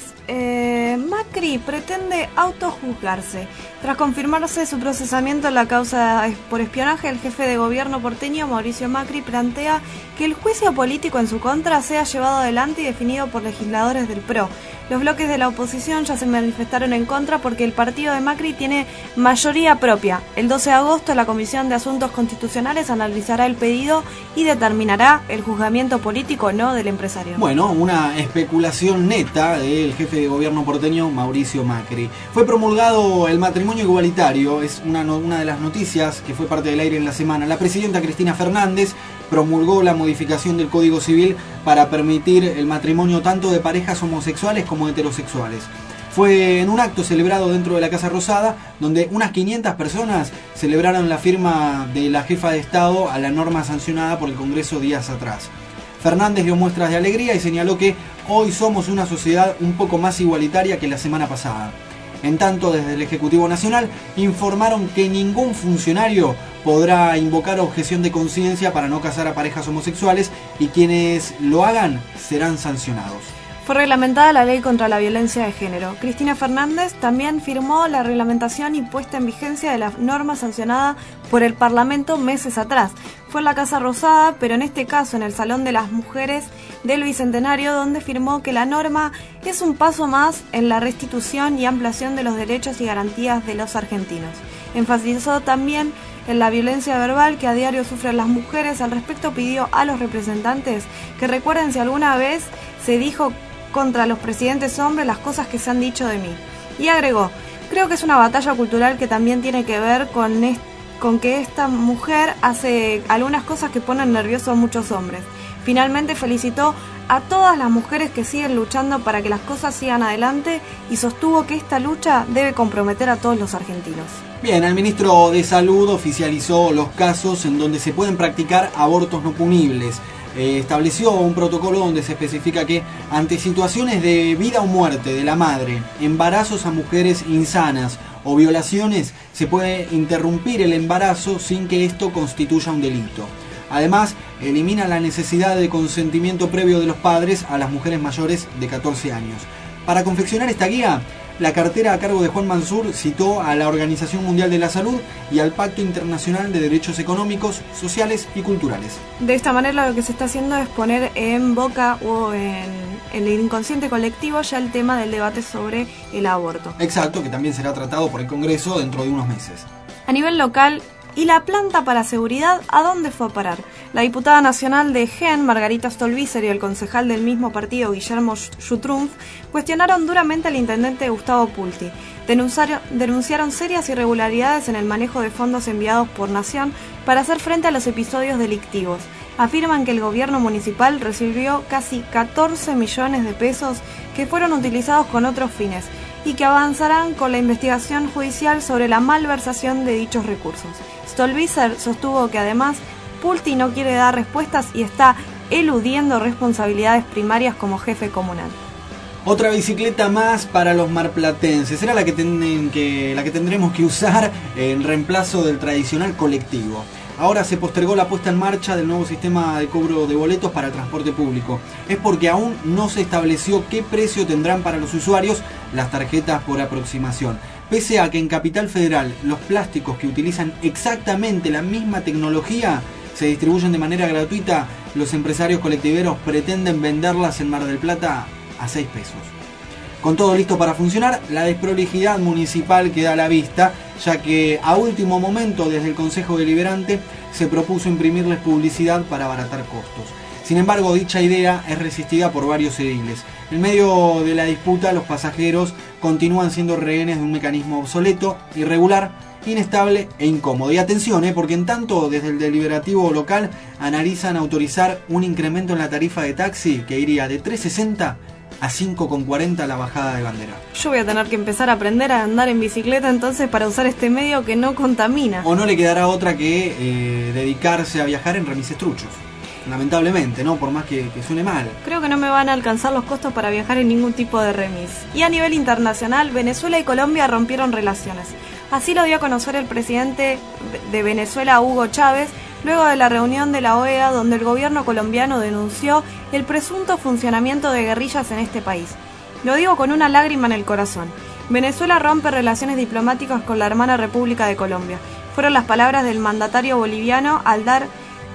Macri pretende autojuzgarse. Tras confirmarse su procesamiento en la causa por espionaje, el jefe de gobierno porteño, Mauricio Macri, plantea que el juicio político en su contra sea llevado adelante y definido por legisladores del PRO. Los bloques de la oposición ya se manifestaron en contra porque el partido de Macri tiene mayoría propia. El 12 de agosto la Comisión de Asuntos Constitucionales analizará el pedido y determinará el juzgamiento político o no del empresario. Bueno, una especulación neta del jefe de gobierno porteño, Mauricio Macri. Fue promulgado el matrimonio igualitario, es una de las noticias que fue Parte del Aire en la semana. La presidenta Cristina Fernández promulgó la modificación del Código Civil para permitir el matrimonio tanto de parejas homosexuales como heterosexuales. Fue en un acto celebrado dentro de la Casa Rosada, donde unas 500 personas celebraron la firma de la jefa de Estado a la norma sancionada por el Congreso días atrás. Fernández dio muestras de alegría y señaló que hoy somos una sociedad un poco más igualitaria que la semana pasada. En tanto, desde el Ejecutivo Nacional informaron que ningún funcionario podrá invocar objeción de conciencia para no casar a parejas homosexuales y quienes lo hagan serán sancionados. Fue reglamentada la ley contra la violencia de género. Cristina Fernández también firmó la reglamentación y puesta en vigencia de la norma sancionada por el Parlamento meses atrás. Fue en la Casa Rosada, pero en este caso en el Salón de las Mujeres del Bicentenario, donde firmó que la norma es un paso más en la restitución y ampliación de los derechos y garantías de los argentinos. Enfatizó también en la violencia verbal que a diario sufren las mujeres. Al respecto pidió a los representantes que recuerden si alguna vez se dijo contra los presidentes hombres las cosas que se han dicho de mí. Y agregó, creo que es una batalla cultural que también tiene que ver con que esta mujer hace algunas cosas que ponen nerviosos a muchos hombres. Finalmente felicitó a todas las mujeres que siguen luchando para que las cosas sigan adelante y sostuvo que esta lucha debe comprometer a todos los argentinos. Bien, el ministro de Salud oficializó los casos en donde se pueden practicar abortos no punibles. Estableció un protocolo donde se especifica que ante situaciones de vida o muerte de la madre, embarazos a mujeres insanas o violaciones, se puede interrumpir el embarazo sin que esto constituya un delito. Además, elimina la necesidad de consentimiento previo de los padres a las mujeres mayores de 14 años. Para confeccionar esta guía, la cartera a cargo de Juan Mansur citó a la Organización Mundial de la Salud y al Pacto Internacional de Derechos Económicos, Sociales y Culturales. De esta manera lo que se está haciendo es poner en boca o en el inconsciente colectivo ya el tema del debate sobre el aborto. Exacto, que también será tratado por el Congreso dentro de unos meses. A nivel local, ¿y la planta para seguridad a dónde fue a parar? La diputada nacional de GEN, Margarita Stolbizer, y el concejal del mismo partido, Guillermo Schutrumpf, cuestionaron duramente al intendente Gustavo Pulti. Denunciaron serias irregularidades en el manejo de fondos enviados por Nación para hacer frente a los episodios delictivos. Afirman que el gobierno municipal recibió casi 14 millones de pesos que fueron utilizados con otros fines y que avanzarán con la investigación judicial sobre la malversación de dichos recursos. Stolbizer sostuvo que además Pulti no quiere dar respuestas y está eludiendo responsabilidades primarias como jefe comunal. Otra bicicleta más para los marplatenses. Será la que tendremos que usar en reemplazo del tradicional colectivo. Ahora se postergó la puesta en marcha del nuevo sistema de cobro de boletos para el transporte público. Es porque aún no se estableció qué precio tendrán para los usuarios las tarjetas por aproximación. Pese a que en Capital Federal los plásticos que utilizan exactamente la misma tecnología se distribuyen de manera gratuita, los empresarios colectiveros pretenden venderlas en Mar del Plata a 6 pesos. Con todo listo para funcionar, la desprolijidad municipal queda a la vista, ya que a último momento desde el Consejo Deliberante se propuso imprimirles publicidad para abaratar costos. Sin embargo, dicha idea es resistida por varios ediles. En medio de la disputa, los pasajeros continúan siendo rehenes de un mecanismo obsoleto, irregular, inestable e incómodo. Y atención, porque en tanto desde el deliberativo local analizan autorizar un incremento en la tarifa de taxi que iría de 3.60 a 5,40 la bajada de Bandera. Yo voy a tener que empezar a aprender a andar en bicicleta entonces para usar este medio que no contamina. O no le quedará otra que dedicarse a viajar en remises truchos. Lamentablemente, ¿no? Por más que suene mal. Creo que no me van a alcanzar los costos para viajar en ningún tipo de remis. Y a nivel internacional, Venezuela y Colombia rompieron relaciones. Así lo dio a conocer el presidente de Venezuela, Hugo Chávez, luego de la reunión de la OEA, donde el gobierno colombiano denunció el presunto funcionamiento de guerrillas en este país. Lo digo con una lágrima en el corazón. Venezuela rompe relaciones diplomáticas con la hermana República de Colombia. Fueron las palabras del mandatario boliviano al dar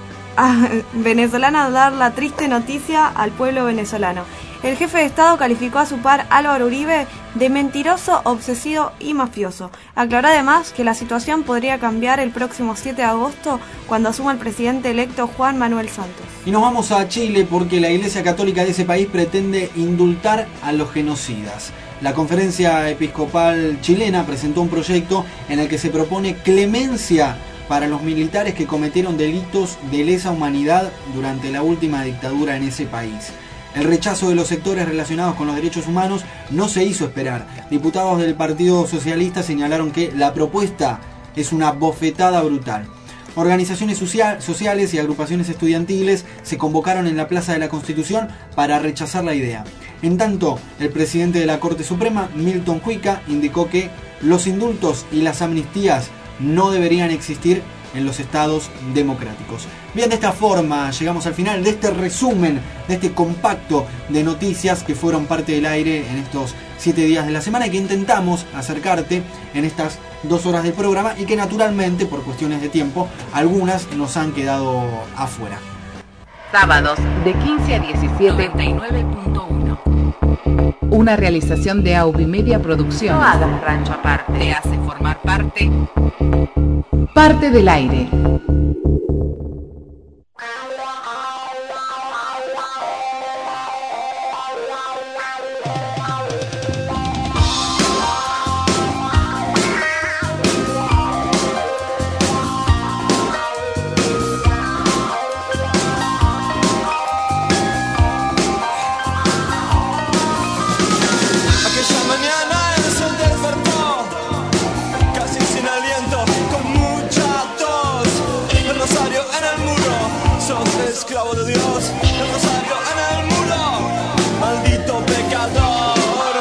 la triste noticia al pueblo venezolano. El jefe de Estado calificó a su par Álvaro Uribe de mentiroso, obsesivo y mafioso. Aclaró además que la situación podría cambiar el próximo 7 de agosto cuando asuma el presidente electo Juan Manuel Santos. Y nos vamos a Chile porque la Iglesia Católica de ese país pretende indultar a los genocidas. La Conferencia Episcopal chilena presentó un proyecto en el que se propone clemencia para los militares que cometieron delitos de lesa humanidad durante la última dictadura en ese país. El rechazo de los sectores relacionados con los derechos humanos no se hizo esperar. Diputados del Partido Socialista señalaron que la propuesta es una bofetada brutal. Organizaciones sociales y agrupaciones estudiantiles se convocaron en la Plaza de la Constitución para rechazar la idea. En tanto, el presidente de la Corte Suprema, Milton Juica, indicó que los indultos y las amnistías no deberían existir en los estados democráticos. Bien, de esta forma llegamos al final de este resumen, de este compacto de noticias que fueron parte del aire en estos 7 días de la semana y que intentamos acercarte en estas 2 horas del programa y que naturalmente, por cuestiones de tiempo, algunas nos han quedado afuera. Sábados de 15 a 17. 99.1. Una realización de Aubimedia Producciones. No hagas rancho aparte. Te hace formar parte. Parte del aire. Esclavo de Dios, el rosario en el muro, maldito pecador.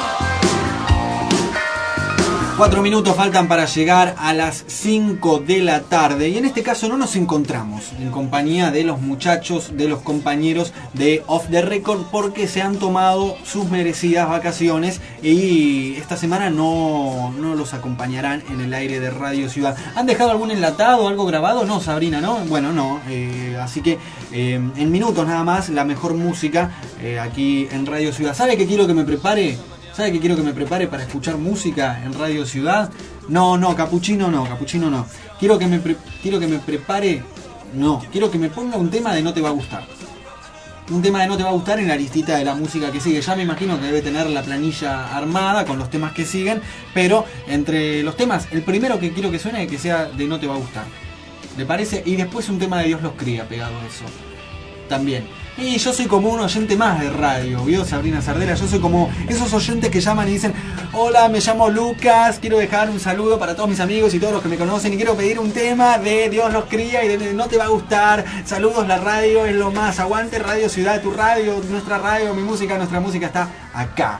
4 minutos faltan para llegar a las 5 de la tarde y en este caso no nos encontramos en compañía de los muchachos, de los compañeros de Off the Record porque se han tomado sus merecidas vacaciones y esta semana no los acompañarán en el aire de Radio Ciudad. ¿Han dejado algún enlatado, algo grabado? No, Sabrina, ¿no? Bueno, no. Así que en minutos nada más la mejor música aquí en Radio Ciudad. ¿Sabe qué quiero que me prepare? ¿Sabe qué quiero que me prepare para escuchar música en Radio Ciudad? No, capuchino no. Quiero que me prepare... No, quiero que me ponga un tema de No Te Va a Gustar. Un tema de No Te Va a Gustar en la listita de la música que sigue. Ya me imagino que debe tener la planilla armada con los temas que siguen, pero entre los temas, el primero que quiero que suene es que sea de No Te Va a Gustar. ¿Le parece? Y después un tema de Dios los cría pegado a eso. También. Y yo soy como un oyente más de radio, ¿vio Sabrina Sardela? Yo soy como esos oyentes que llaman y dicen: hola, me llamo Lucas, quiero dejar un saludo para todos mis amigos y todos los que me conocen y quiero pedir un tema de Dios los cría y de No Te Va a Gustar. Saludos, la radio es lo más, aguante Radio Ciudad, tu radio, nuestra radio, mi música, nuestra música está acá.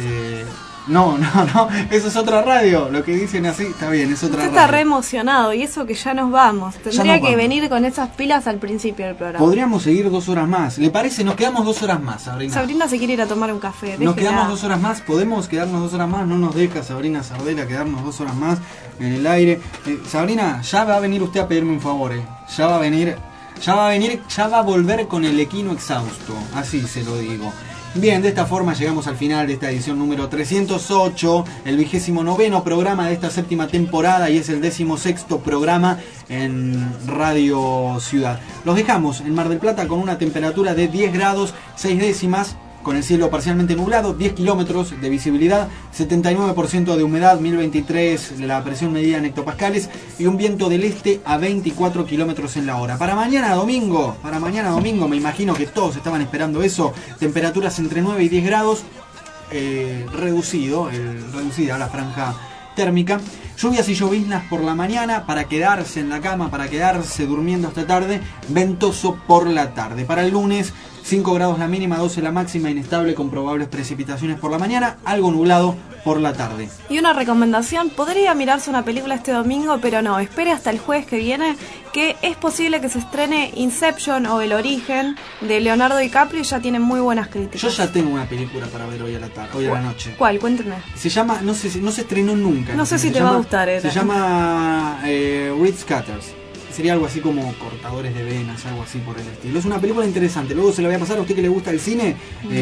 No, eso es otra radio, lo que dicen así, está bien, es otra radio. Usted está re emocionado y eso que ya nos vamos. Tendría que venir con esas pilas al principio del programa. Podríamos seguir 2 horas más, ¿le parece? Nos quedamos 2 horas más, Sabrina. Sabrina se quiere ir a tomar un café. Nos quedamos 2 horas más, podemos quedarnos 2 horas más, no nos deja Sabrina Sardela quedarnos 2 horas más en el aire. Sabrina, ya va a venir usted a pedirme un favor, ya va a volver con el equino exhausto, así se lo digo. Bien, de esta forma llegamos al final de esta edición número 308, el 29º programa de esta 7ª temporada y es el 16º programa en Radio Ciudad. Los dejamos en Mar del Plata con una temperatura de 10 grados 6 décimas, con el cielo parcialmente nublado, 10 kilómetros de visibilidad, 79% de humedad, 1023 la presión medida en hectopascales y un viento del este a 24 kilómetros en la hora. Para mañana domingo, me imagino que todos estaban esperando eso, temperaturas entre 9 y 10 grados, reducida la franja térmica. Lluvias y lloviznas por la mañana para quedarse en la cama, para quedarse durmiendo hasta tarde. Ventoso por la tarde. Para el lunes, 5 grados la mínima, 12 la máxima, inestable con probables precipitaciones por la mañana, algo nublado por la tarde. Y una recomendación, podría mirarse una película este domingo, pero no, espere hasta el jueves que viene, que es posible que se estrene Inception o El Origen de Leonardo DiCaprio y ya tiene muy buenas críticas. Yo ya tengo una película para ver hoy a la tarde, hoy a la noche. ¿Cuál? Cuénteme. Se llama, no se estrenó nunca. No sé si te va a gustar. Se llama Ritz Cutters. Sería algo así como Cortadores de Venas, algo así por el estilo. Es una película interesante, luego se la voy a pasar a usted que le gusta el cine.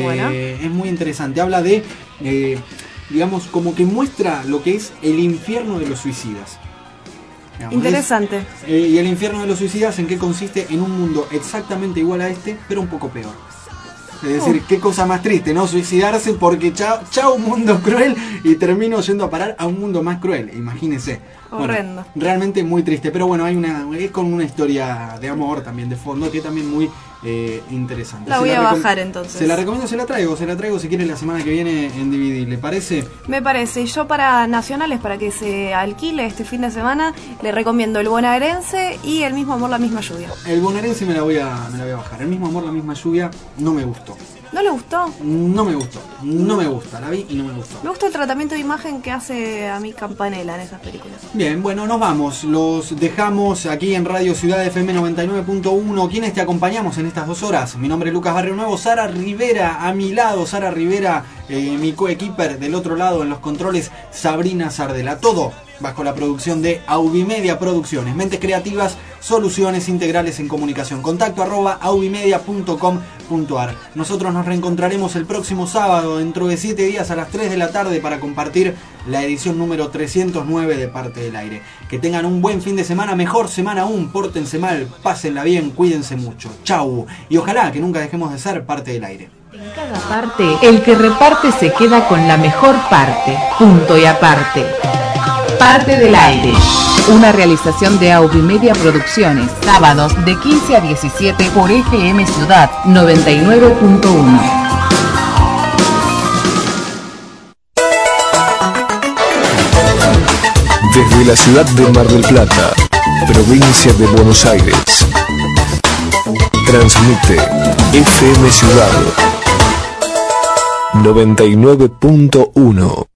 Es muy interesante, habla de, digamos, como que muestra lo que es el infierno de los suicidas. Digamos, interesante. Y el infierno de los suicidas, ¿en qué consiste? En un mundo exactamente igual a este, pero un poco peor. Es decir, qué cosa más triste, ¿no? Suicidarse porque chao mundo cruel y termino yendo a parar a un mundo más cruel, imagínense. Horrendo. Bueno, realmente muy triste, pero bueno, es con una historia de amor también de fondo, que es también muy interesante. La voy a bajar entonces. Se la recomiendo, se la traigo si quiere la semana que viene en DVD, ¿le parece? Me parece, y yo para nacionales, para que se alquile este fin de semana, le recomiendo El Bonaerense y El Mismo Amor, la Misma Lluvia. El Bonaerense me la voy a bajar. El Mismo Amor, la Misma Lluvia no me gustó. ¿No le gustó? No me gusta, la vi y no me gustó. Me gusta el tratamiento de imagen que hace a mi Campanella en esas películas. Bien, bueno, nos vamos, los dejamos aquí en Radio Ciudad FM 99.1. ¿Quiénes te acompañamos en estas 2 horas? Mi nombre es Lucas Barrio Nuevo, Sara Rivera a mi lado, Sara Rivera, mi coequiper del otro lado en los controles, Sabrina Sardela. Todo bajo la producción de Aubimedia Producciones, mentes creativas, soluciones integrales en comunicación. Contacto @aubimedia.com.ar. Nosotros nos reencontraremos el próximo sábado, dentro de 7 días a las 3 de la tarde, para compartir la edición número 309 de Parte del Aire. Que tengan un buen fin de semana, mejor semana aún, pórtense mal, pásenla bien, cuídense mucho. Chau, y ojalá que nunca dejemos de ser Parte del Aire. En cada parte, el que reparte se queda con la mejor parte. Punto y aparte. Parte del Aire. Una realización de Aubimedia Producciones. Sábados de 15 a 17 por FM Ciudad 99.1. Desde la ciudad de Mar del Plata, provincia de Buenos Aires, transmite FM Ciudad 99.1.